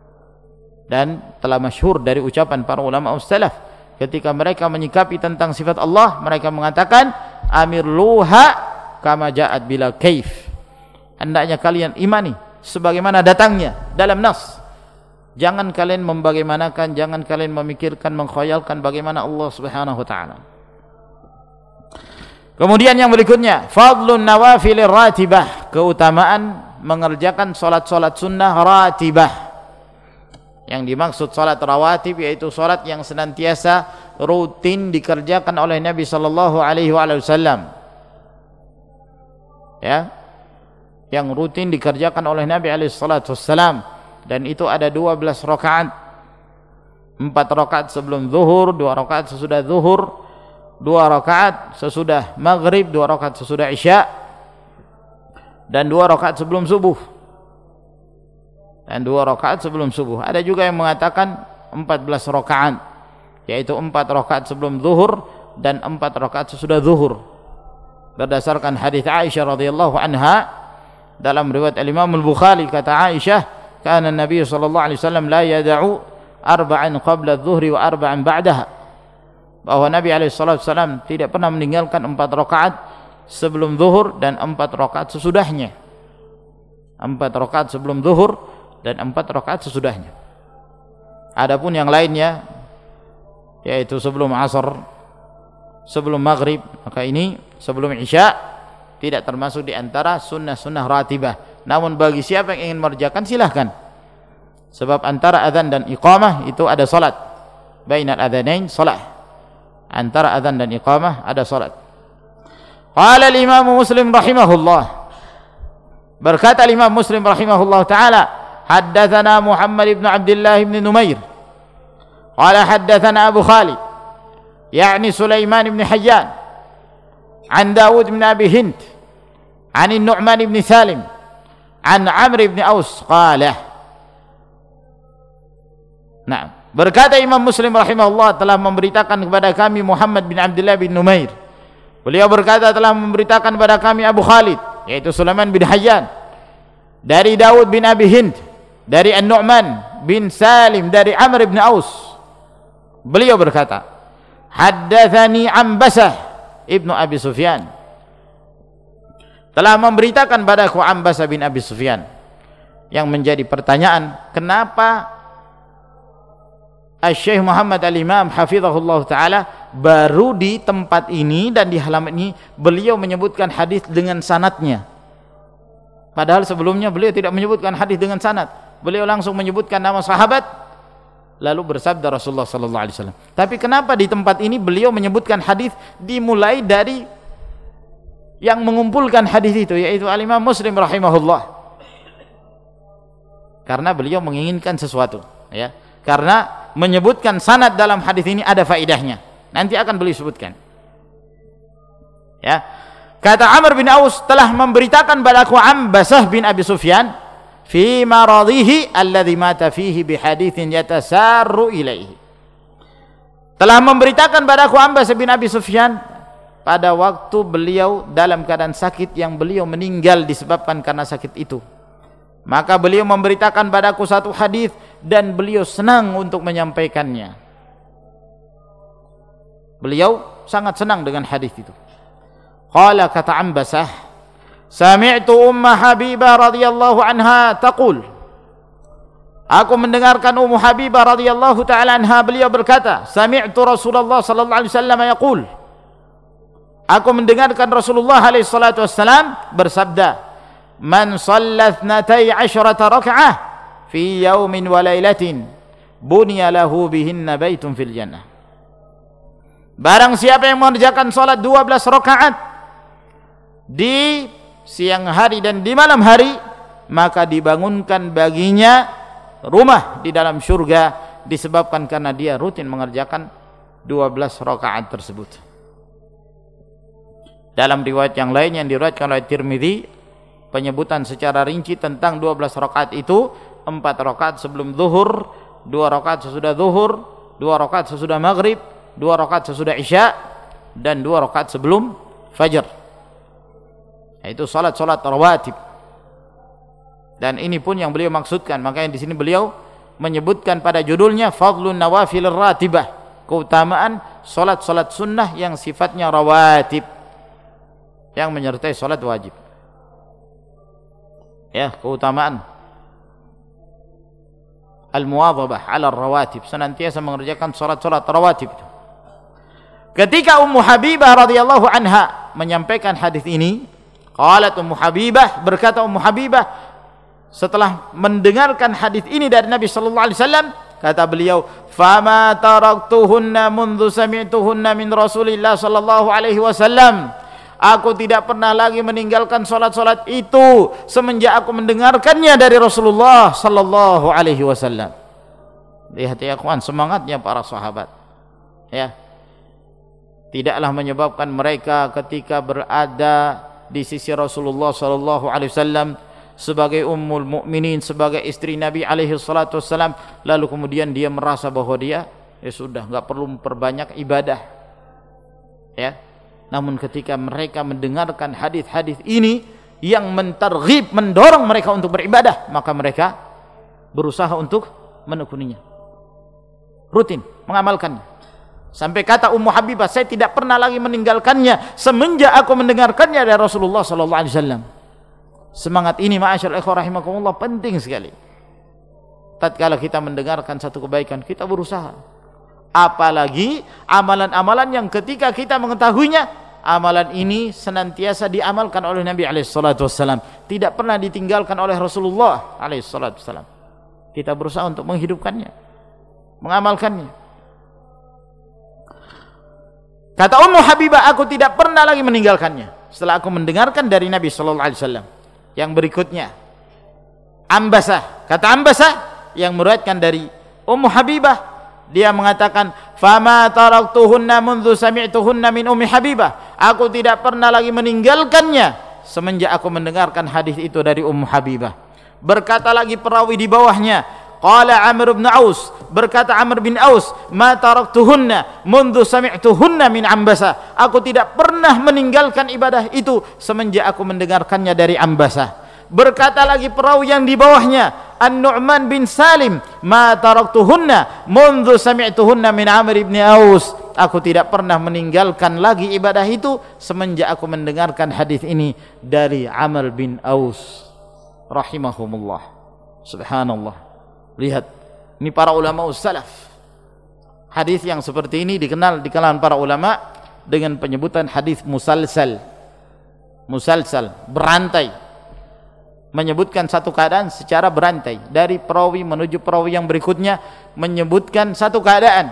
Dan telah masyhur dari ucapan para ulama salaf ketika mereka menyikapi tentang sifat Allah, mereka mengatakan amirluha kama ja'at bila kaif. Hendaknya kalian imani sebagaimana datangnya dalam nas. Jangan kalian membagaimanakan, jangan kalian memikirkan, mengkhayalkan bagaimana Allah Subhanahu wa taala. Kemudian yang berikutnya, fadlun nawafilir ratibah, keutamaan mengerjakan salat-salat sunnah ratibah. Yang dimaksud salat rawatib yaitu salat yang senantiasa rutin dikerjakan oleh Nabi sallallahu alaihi wasallam. Ya. Yang rutin dikerjakan oleh Nabi alaihi salatu wassalam, dan itu ada dua belas rakaat. empat rakaat sebelum zuhur, dua rakaat sesudah zuhur, dua rakaat sesudah maghrib, dua rakaat sesudah isya, dan dua rakaat sebelum subuh. Dan dua rakaat sebelum subuh. Ada juga yang mengatakan empat belas rakaat, yaitu empat rakaat sebelum zuhur, dan empat rakaat sesudah zuhur. Berdasarkan hadis Aisyah radhiyallahu anha dalam riwayat Imam Al-Bukhari, kata Aisyah, kana Nabi sallallahu alaihi wasallam la yad'u arba'an qabla adh-dhuhri wa arba'an ba'daha, bahwa Nabi alaihi wasallam tidak pernah meninggalkan empat rakaat sebelum zuhur dan empat rakaat sesudahnya. Empat rakaat sebelum zuhur dan empat rakaat sesudahnya. Adapun yang lainnya, yaitu sebelum asar, sebelum maghrib, maka ini sebelum isya tidak termasuk di antara sunnah-sunnah ratibah. Namun bagi siapa yang ingin mengerjakan, silahkan. Sebab antara azan dan iqamah itu ada salat. Bainal adzanain salat. Antara azan dan iqamah ada salat. Qala al-Imam Muslim rahimahullah. Berkata Imam Muslim rahimahullah taala, haddatsana Muhammad ibn Abdullah ibn Numair. Qala haddatsana Abu Khalid, yakni Sulaiman ibn Hayyan, an Dawud ibn Abi Hind, an Nu'man ibn Salim, an Amr ibn Aus qala. Nah, berkata Imam Muslim rahimahullah telah memberitakan kepada kami Muhammad bin Abdullah bin Numair. Beliau berkata telah memberitakan kepada kami Abu Khalid, yaitu Sulaiman bin Hayyan, dari Dawud bin Abi Hind, dari An-Nu'man bin Salim, dari Amr bin Aus. Beliau berkata, haddatsani Ambasah ibnu Abi Sufyan, telah memberitakan padaku Ambasah bin Abi Sufyan. Yang menjadi pertanyaan, kenapa Asy-Syaikh Muhammad Al-Imam hafizahullah ta'ala baru di tempat ini dan di halaman ini beliau menyebutkan hadis dengan sanadnya, padahal sebelumnya beliau tidak menyebutkan hadis dengan sanad. Beliau langsung menyebutkan nama sahabat lalu bersabda Rasulullah sallallahu alaihi wasallam. Tapi kenapa di tempat ini beliau menyebutkan hadis dimulai dari yang mengumpulkan hadis itu, yaitu Al-Imam Muslim rahimahullah? Karena beliau menginginkan sesuatu, ya. Karena menyebutkan sanad dalam hadis ini ada faedahnya. Nanti akan beliau sebutkan. Ya. Kata Amr bin Aus, telah memberitakan padaku Ambasah bin Abi Sufyan fi maradhihi alladhi mata fihi bihaditsin yatasarru ilaihi. Telah memberitakan padaku Ambasah bin Abi Sufyan pada waktu beliau dalam keadaan sakit yang beliau meninggal disebabkan karena sakit itu. Maka beliau memberitakan padaku satu hadis dan beliau senang untuk menyampaikannya. Beliau sangat senang dengan hadis itu. Qala, kata Ambasah, sami'tu Umma Habibah radhiyallahu anha taqul. Aku mendengarkan Ummu Habibah radhiyallahu ta'ala anha, beliau berkata, sami'tu Rasulullah sallallahu alaihi wasallam yaqul. Aku mendengarkan Rasulullah alaihi salatu wassalam bersabda, man shalla ithnatay asyrata rak'ah fi yaumin wa lailatin bunya lahu bihinna baitun fil jannah. Barang siapa yang mengerjakan salat dua belas rakaat di siang hari dan di malam hari, maka dibangunkan baginya rumah di dalam surga disebabkan karena dia rutin mengerjakan dua belas rakaat tersebut. Dalam riwayat yang lain yang diriwayatkan oleh Tirmidzi, penyebutan secara rinci tentang dua belas rakaat itu, empat rakaat sebelum zuhur, dua rakaat sesudah zuhur, dua rakaat sesudah maghrib, dua rakaat sesudah isya, dan dua rakaat sebelum fajar. Itu salat-salat rawatib. Dan ini pun yang beliau maksudkan, makanya di sini beliau menyebutkan pada judulnya Fadlun Nawafil Ratibah, keutamaan salat-salat sunnah yang sifatnya rawatib, yang menyertai salat wajib. Ya, keutamaan al-muwadhabah 'ala ar-rawatib, senantiasa mengerjakan salat-salat rawatib. Ketika Ummu Habibah radhiyallahu anha menyampaikan hadis ini, qalat Ummu Habibah, berkata Ummu Habibah setelah mendengarkan hadis ini dari Nabi sallallahu alaihi wasallam, kata beliau, fama taraktuhunna mundzu sami'tuhunna min Rasulillah sallallahu alaihi wasallam. Aku tidak pernah lagi meninggalkan salat-salat itu semenjak aku mendengarkannya dari Rasulullah sallallahu alaihi wasallam. Lihat ya kawan, semangatnya para sahabat. Ya. Tidaklah menyebabkan mereka ketika berada di sisi Rasulullah sallallahu alaihi wasallam sebagai ummul mukminin, sebagai istri Nabi alaihi salatu wasallam, lalu kemudian dia merasa bahwa dia ya sudah enggak perlu memperbanyak ibadah. Ya. Namun ketika mereka mendengarkan hadis-hadis ini yang mentarghib, mendorong mereka untuk beribadah, maka mereka berusaha untuk menekuninya, rutin mengamalkannya. Sampai kata Ummu Habibah, saya tidak pernah lagi meninggalkannya semenjak aku mendengarkannya dari Rasulullah sallallahu alaihi wasallam. Semangat ini ma'asyar ikhwah rahimakumullah penting sekali. Tatkala kita mendengarkan satu kebaikan, kita berusaha. Apalagi amalan-amalan yang ketika kita mengetahuinya, amalan ini senantiasa diamalkan oleh Nabi alaihi salatu wasallam, tidak pernah ditinggalkan oleh Rasulullah alaihi salatu wasallam. Kita berusaha untuk menghidupkannya, mengamalkannya. Kata Ummu Habibah, aku tidak pernah lagi meninggalkannya setelah aku mendengarkan dari Nabi sallallahu alaihi wasallam. Yang berikutnya, Ambasah. Kata Ambasah yang meriwayatkan dari Ummu Habibah, dia mengatakan, "Fama taraktuhunna mundzu sami'tuhunna min Ummi Habibah." Aku tidak pernah lagi meninggalkannya semenjak aku mendengarkan hadis itu dari Ummu Habibah. Berkata lagi perawi di bawahnya, qala Amr bin Aus, berkata Amr bin Aus, "Ma taraktuhunna mundzu sami'tuhunna min Ambasah." Aku tidak pernah meninggalkan ibadah itu semenjak aku mendengarkannya dari Ambasah. Berkata lagi perawi yang di bawahnya, An-Nu'man bin Salim, "Ma taraktuhunna mundzu sami'tuhunna min Amr bin Aus." Aku tidak pernah meninggalkan lagi ibadah itu semenjak aku mendengarkan hadis ini dari Amr bin Aus rahimahumullah. Subhanallah. Lihat, ini para ulama salaf. Hadis yang seperti ini dikenal di kalangan para ulama dengan penyebutan hadis musalsal. Musalsal, berantai. Menyebutkan satu keadaan secara berantai, dari perawi menuju perawi yang berikutnya menyebutkan satu keadaan.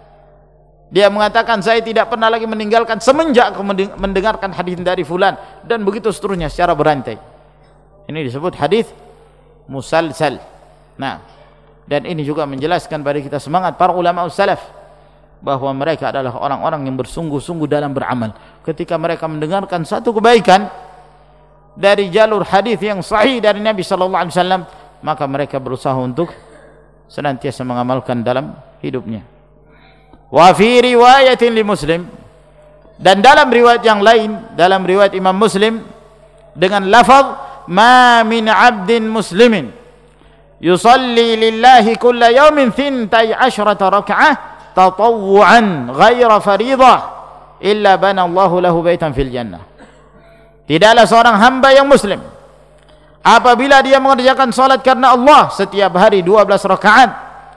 Dia mengatakan, saya tidak pernah lagi meninggalkan semenjak aku mendengarkan hadis dari fulan, dan begitu seterusnya secara berantai. Ini disebut hadis musalsal. Nah, dan ini juga menjelaskan pada kita semangat para ulama salaf bahwa mereka adalah orang-orang yang bersungguh-sungguh dalam beramal. Ketika mereka mendengarkan satu kebaikan dari jalur hadis yang sahih dari Nabi sallallahu alaihi wasallam, maka mereka berusaha untuk senantiasa mengamalkan dalam hidupnya. Wa fi riwayatin li Muslim, dan dalam riwayat yang lain, dalam riwayat Imam Muslim dengan lafaz, "Ma min 'abdin muslimin yusalli lillahi kulla yawmin thintai asyrata rak'ah tatawwu'an ghaira fariḍah illa bana Allahu lahu baitan fil jannah." Tidaklah seorang hamba yang muslim apabila dia mengerjakan salat karena Allah setiap hari dua belas rakaat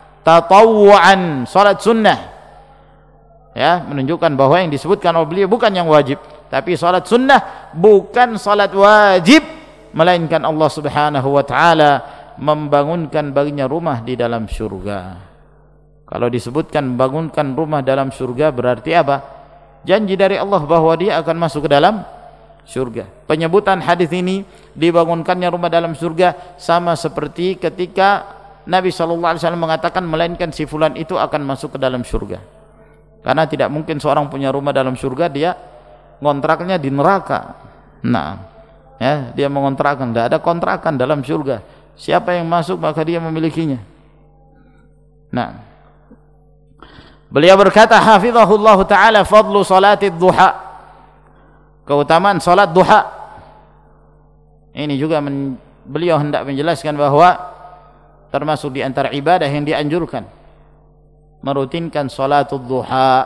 tatawwu'an, salat sunnah, ya, menunjukkan bahwa yang disebutkan oleh beliau bukan yang wajib, tapi salat sunnah, bukan salat wajib, melainkan Allah Subhanahu wa taala membangunkan baginya rumah di dalam surga. Kalau disebutkan bangunkan rumah dalam surga, berarti apa? Janji dari Allah bahwa dia akan masuk ke dalam surga. Penyebutan hadis ini, dibangunkannya rumah dalam surga, sama seperti ketika Nabi sallallahu alaihi wasallam mengatakan melainkan si fulan itu akan masuk ke dalam surga. Karena tidak mungkin seorang punya rumah dalam surga dia ngontraknya di neraka. Nah, ya, dia mengontrakkan, tidak ada kontrakan dalam surga. Siapa yang masuk maka dia memilikinya. Nah, beliau berkata hafizahullah taala, fadlu salatid duha, keutamaan salat duha. Ini juga men, beliau hendak menjelaskan bahwa termasuk di antara ibadah yang dianjurkan merutinkan salatul duha,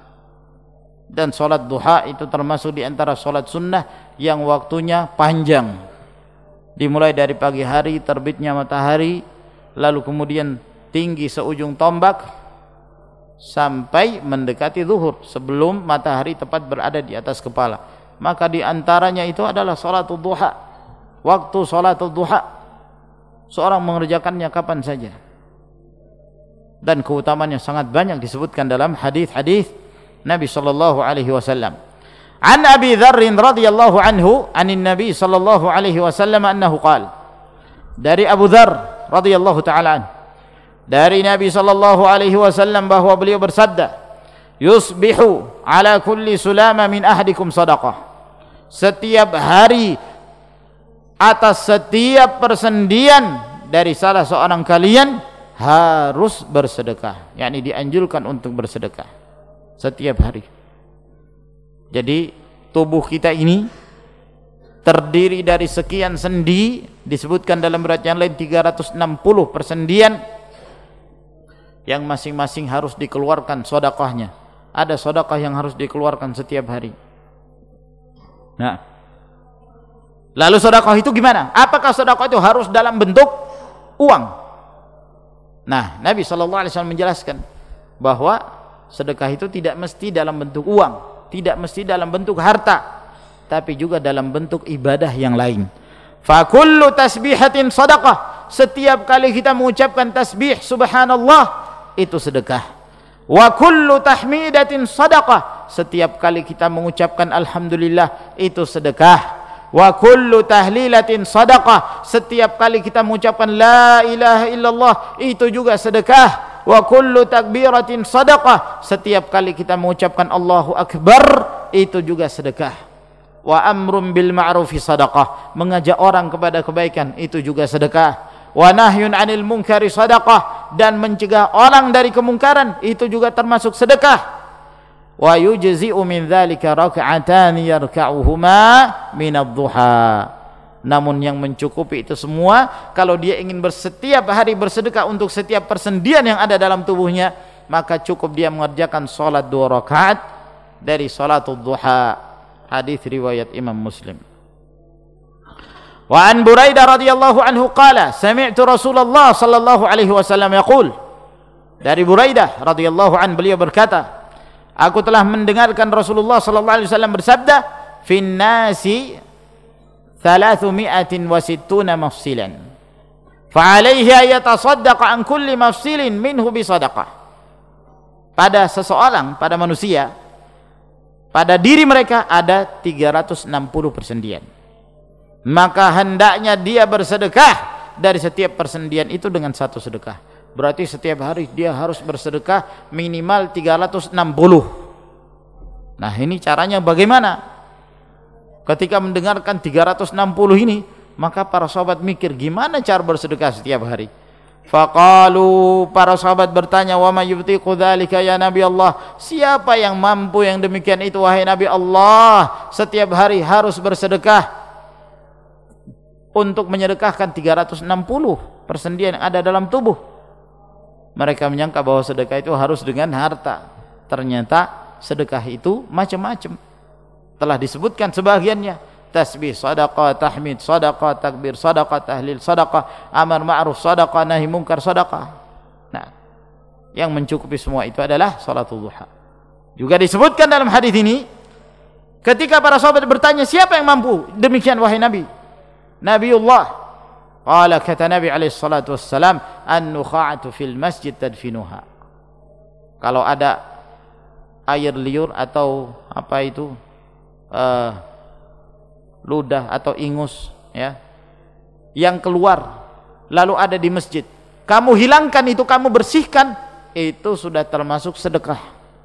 dan salat duha itu termasuk di antara salat sunnah yang waktunya panjang, dimulai dari pagi hari terbitnya matahari, lalu kemudian tinggi seujung tombak sampai mendekati zuhur, sebelum matahari tepat berada di atas kepala. Maka di antaranya itu adalah salatul duha. Waktu salatul duha seorang mengerjakannya kapan saja, dan keutamaannya sangat banyak disebutkan dalam hadis-hadis Nabi sallallahu alaihi wasallam. An Abi Dzar radhiyallahu anhu anin Nabi sallallahu alaihi wasallam annahu qala, dari Abu Dzar radhiyallahu taala anhu, dari Nabi sallallahu alaihi wasallam bahwa beliau bersabda, "Yusbihu ala kulli sulama min ahdikum sadaqah." Setiap hari atas setiap persendian dari salah seorang kalian harus bersedekah, yakni dianjurkan untuk bersedekah setiap hari. Jadi tubuh kita ini terdiri dari sekian sendi, disebutkan dalam riwayat yang lain tiga ratus enam puluh persendian yang masing-masing harus dikeluarkan sedekahnya. Ada sedekah yang harus dikeluarkan setiap hari. Nah, lalu sedekah itu gimana? Apakah sedekah itu harus dalam bentuk uang? Nah, Nabi shallallahu alaihi wasallam menjelaskan bahwa sedekah itu tidak mesti dalam bentuk uang, tidak mesti dalam bentuk harta, tapi juga dalam bentuk ibadah yang lain. Fa kullu tasbihatin sadaqah, setiap kali kita mengucapkan tasbih subhanallah itu sedekah. Wa kullu tahmidatin sadaqah, setiap kali kita mengucapkan alhamdulillah itu sedekah. Wa kullu tahlilatin sadaqah, setiap kali kita mengucapkan la ilaha illallah itu juga sedekah. Wa kullu takbiratin sadaqah, setiap kali kita mengucapkan Allahu akbar itu juga sedekah. Wa amrun bil ma'rufi sadaqah, mengajak orang kepada kebaikan itu juga sedekah. Wa nahyun 'anil munkari sadaqah, dan mencegah orang dari kemungkaran itu juga termasuk sedekah. Wa yujzi'u min dzalika rak'atan yarka'uhuma min adh-dhuha. Namun yang mencukupi itu semua kalau dia ingin bersetiap hari bersedekah untuk setiap persendian yang ada dalam tubuhnya, maka cukup dia mengerjakan salat dua rakaat dari salatul duha. Hadis riwayat Imam Muslim. Wa an Buraidah radhiyallahu anhu qala sami'tu Rasulullah sallallahu alaihi wasallam yaqul. Dari Buraidah radhiyallahu an, beliau berkata, aku telah mendengarkan Rasulullah sallallahu alaihi wasallam bersabda, fin nasi thalathmi'atin wa sittuna mafsilan fa alaihi ayatasaddaqa an kulli mafsilin minhu bi sadaqah. Pada seseorang, pada manusia, pada diri mereka ada tiga ratus enam puluh persendian, maka hendaknya dia bersedekah dari setiap persendian itu dengan satu sedekah. Berarti setiap hari dia harus bersedekah minimal tiga ratus enam puluh. Nah, ini caranya bagaimana? Ketika mendengarkan tiga ratus enam puluh ini, maka para sahabat mikir gimana cara bersedekah setiap hari. Faqalu, para sahabat bertanya, wa may yutiqu dzalika ya Nabi Allah, siapa yang mampu yang demikian itu wahai Nabi Allah, setiap hari harus bersedekah untuk menyedekahkan tiga ratus enam puluh persendian yang ada dalam tubuh. Mereka menyangka bahwa sedekah itu harus dengan harta. Ternyata sedekah itu macam-macam. Telah disebutkan sebagiannya: tasbih sadaqah, tahmid sadaqah, takbir sadaqah, tahlil sadaqah, amar ma'ruf sadaqah, nahi munkar sadaqah. Nah, yang mencukupi semua itu adalah salatul duha. Juga disebutkan dalam hadis ini, ketika para sahabat bertanya, siapa yang mampu demikian wahai Nabi? Nabiullah qala, kata Nabi alaihi salatu wassalam, an-nukha'atu fil masjid tadfinuha. Kalau ada air liur atau apa itu uh, ludah atau ingus ya yang keluar lalu ada di masjid, kamu hilangkan itu, kamu bersihkan, itu sudah termasuk sedekah.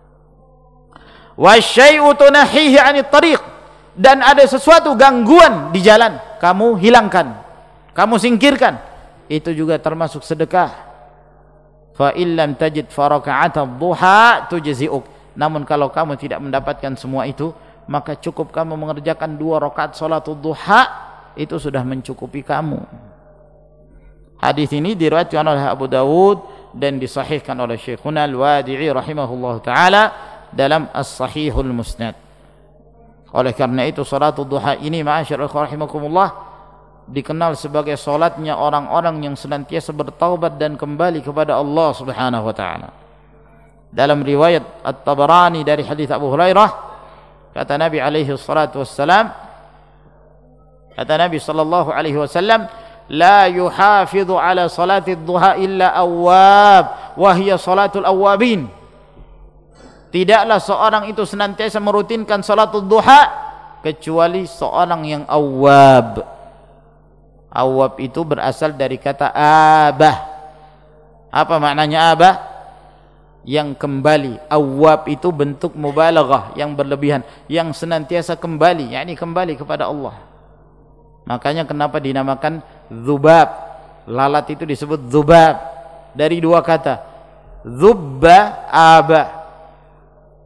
Wa syai'u tunahihi 'anit tariq, dan ada sesuatu gangguan di jalan, kamu hilangkan, kamu singkirkan, itu juga termasuk sedekah. Fa illam tajid faraka'at ad-duha tujzi'uk. Namun kalau kamu tidak mendapatkan semua itu, maka cukup kamu mengerjakan dua rakaat salatul duha, itu sudah mencukupi kamu. Hadis ini diriwayatkan oleh Abu Dawud dan disahihkan oleh Syekhuna Al-Wadi'i rahimahullah taala dalam As-Sahihul Musnad. Oleh karena itu salatul duha ini ma'asyiral rahimakumullah dikenal sebagai salatnya orang-orang yang senantiasa bertaubat dan kembali kepada Allah Subhanahu wa taala. Dalam riwayat At-Tabarani dari hadis Abu Hurairah, kata Nabi alaihi salatu wassalam, kata Nabi sallallahu alaihi wasallam, la yuhafidhu ala salati duha illa awwab wa hiya salatul awwabin. Tidaklah seorang itu senantiasa merutinkan salatul duha kecuali seorang yang awwab. Awwab itu berasal dari kata abah. Apa maknanya abah? Yang kembali. Awwab itu bentuk mubalaghah, yang berlebihan, yang senantiasa kembali, yakni kembali kepada Allah. Makanya kenapa dinamakan dzubab? Lalat itu disebut dzubab dari dua kata, dzubba abah.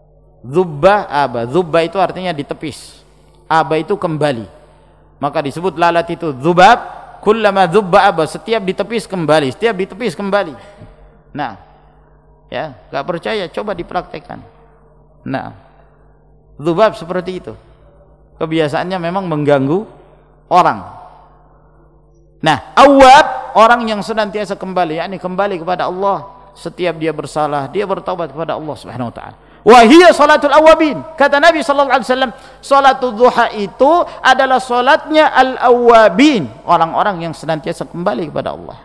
Dzubba aba. Dzubba itu artinya ditepis. Aba itu kembali. Maka disebut lalat itu dzubab. Kullama dzubba aba, setiap ditepis kembali, setiap ditepis kembali. Nah, ya, enggak percaya coba dipraktekkan. Nah, dzubab seperti itu. Kebiasaannya memang mengganggu orang. Nah, awwab, orang yang senantiasa kembali, yakni kembali kepada Allah. Setiap dia bersalah, dia bertaubat kepada Allah Subhanahu wa taala. Wa hiya salatul awwabin. Kata Nabi sallallahu alaihi wasallam, salatul duha itu adalah salatnya al-awwabin, orang-orang yang senantiasa kembali kepada Allah.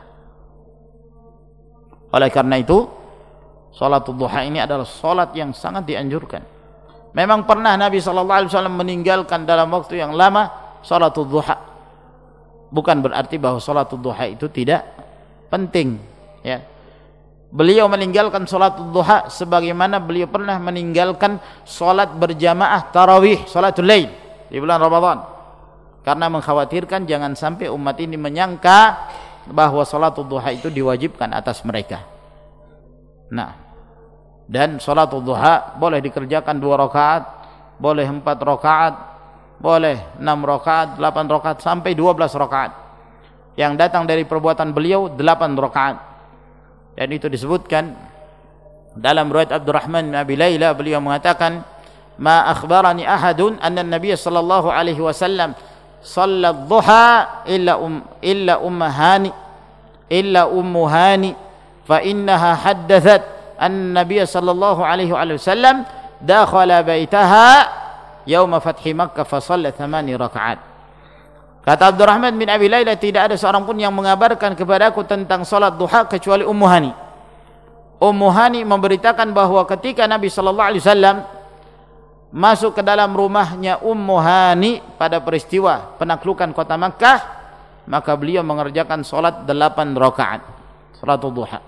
Oleh karena itu, salatul duha ini adalah salat yang sangat dianjurkan. Memang pernah Nabi sallallahu alaihi wasallam meninggalkan dalam waktu yang lama salatul duha. Bukan berarti bahwa salatul duha itu tidak penting, ya. Beliau meninggalkan salatul duha sebagaimana beliau pernah meninggalkan salat berjamaah tarawih, salatul lail di bulan Ramadan, karena mengkhawatirkan jangan sampai umat ini menyangka bahwa salatul duha itu diwajibkan atas mereka. Nah, dan salatul duha boleh dikerjakan dua rakaat, boleh empat rakaat, boleh enam rakaat, delapan rakaat sampai dua belas rakaat. Yang datang dari perbuatan beliau delapan rakaat. Dan itu disebutkan dalam riwayat Abdurrahman bin Abi Layla, beliau mengatakan, "Ma akhbarani ahadun anna an-nabiy sallallahu alaihi wasallam shalla ad-duha illa um illa ummahani illa ummuhani fa innaha haddathat an-nabiy sallallahu alaihi wasallam dakhala baitaha yaum fathi Makkah fa shalla thamani rakaat." Kata Abdurrahman bin Abi Layla, tidak ada seorang pun yang mengabarkan kepadaku tentang salat duha kecuali Ummu Hani. Ummu Hani memberitakan bahwa ketika Nabi sallallahu alaihi wasallam masuk ke dalam rumahnya Ummu Hani pada peristiwa penaklukan kota Makkah, maka beliau mengerjakan salat delapan rakaat, salatul duha.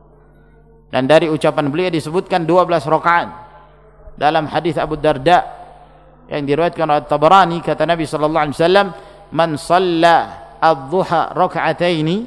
Dan dari ucapan beliau disebutkan dua belas rakaat. Dalam hadis Abu Darda yang diriwayatkan oleh Tabarani, kata Nabi sallallahu alaihi wasallam, "Man shalla ad-duha raka'ataini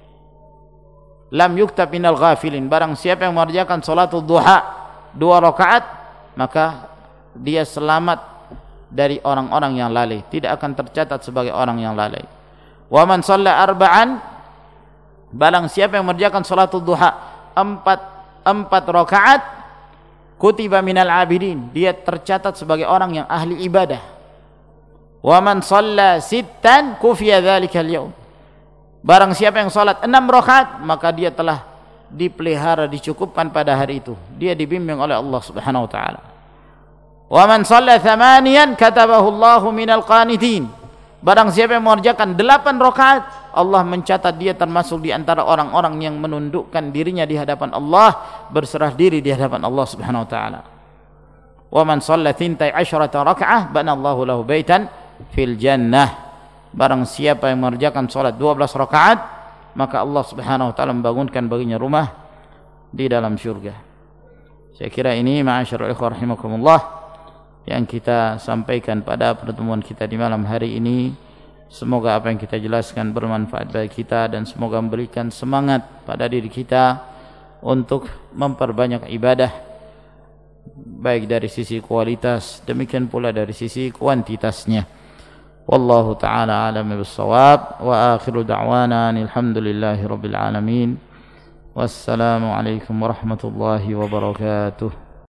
lam yuktab minal ghafilin." Barang siapa yang mengerjakan salatul duha dua rakaat, maka dia selamat dari orang-orang yang lalai, tidak akan tercatat sebagai orang yang lalai. Wa man shalla arba'an, barang siapa yang mengerjakan salatul duha empat empat rakaat, kutiba minal abidin, dia tercatat sebagai orang yang ahli ibadah. Wa man shalla sittan kufiya dzalikal yaum, barang siapa yang salat enam rakaat, maka dia telah dipelihara, dicukupkan pada hari itu, dia dibimbing oleh Allah Subhanahu wa taala. Wa man shalla thamaniyan katabahu Allahu minal qanitin, barang siapa yang mengerjakan delapan rakaat, Allah mencatat dia termasuk di antara orang-orang yang menundukkan dirinya di hadapan Allah, berserah diri di hadapan Allah Subhanahu wa taala. Wa man shalla thintai asyrata raka'ah banallahu lahu baitan fil jannah, barang siapa yang mengerjakan salat dua belas rakaat, maka Allah Subhanahu wa taala membangunkan baginya rumah di dalam surga. Saya kira ini ma'asyiral ikhwah rahimakumullah yang kita sampaikan pada pertemuan kita di malam hari ini. Semoga apa yang kita jelaskan bermanfaat bagi kita dan semoga memberikan semangat pada diri kita untuk memperbanyak ibadah, baik dari sisi kualitas demikian pula dari sisi kuantitasnya. Wallahu ta'ala a'lam bis-shawab wa akhiru da'wana alhamdulillahi rabbil alamin. Wassalamu alaikum warahmatullahi wabarakatuh.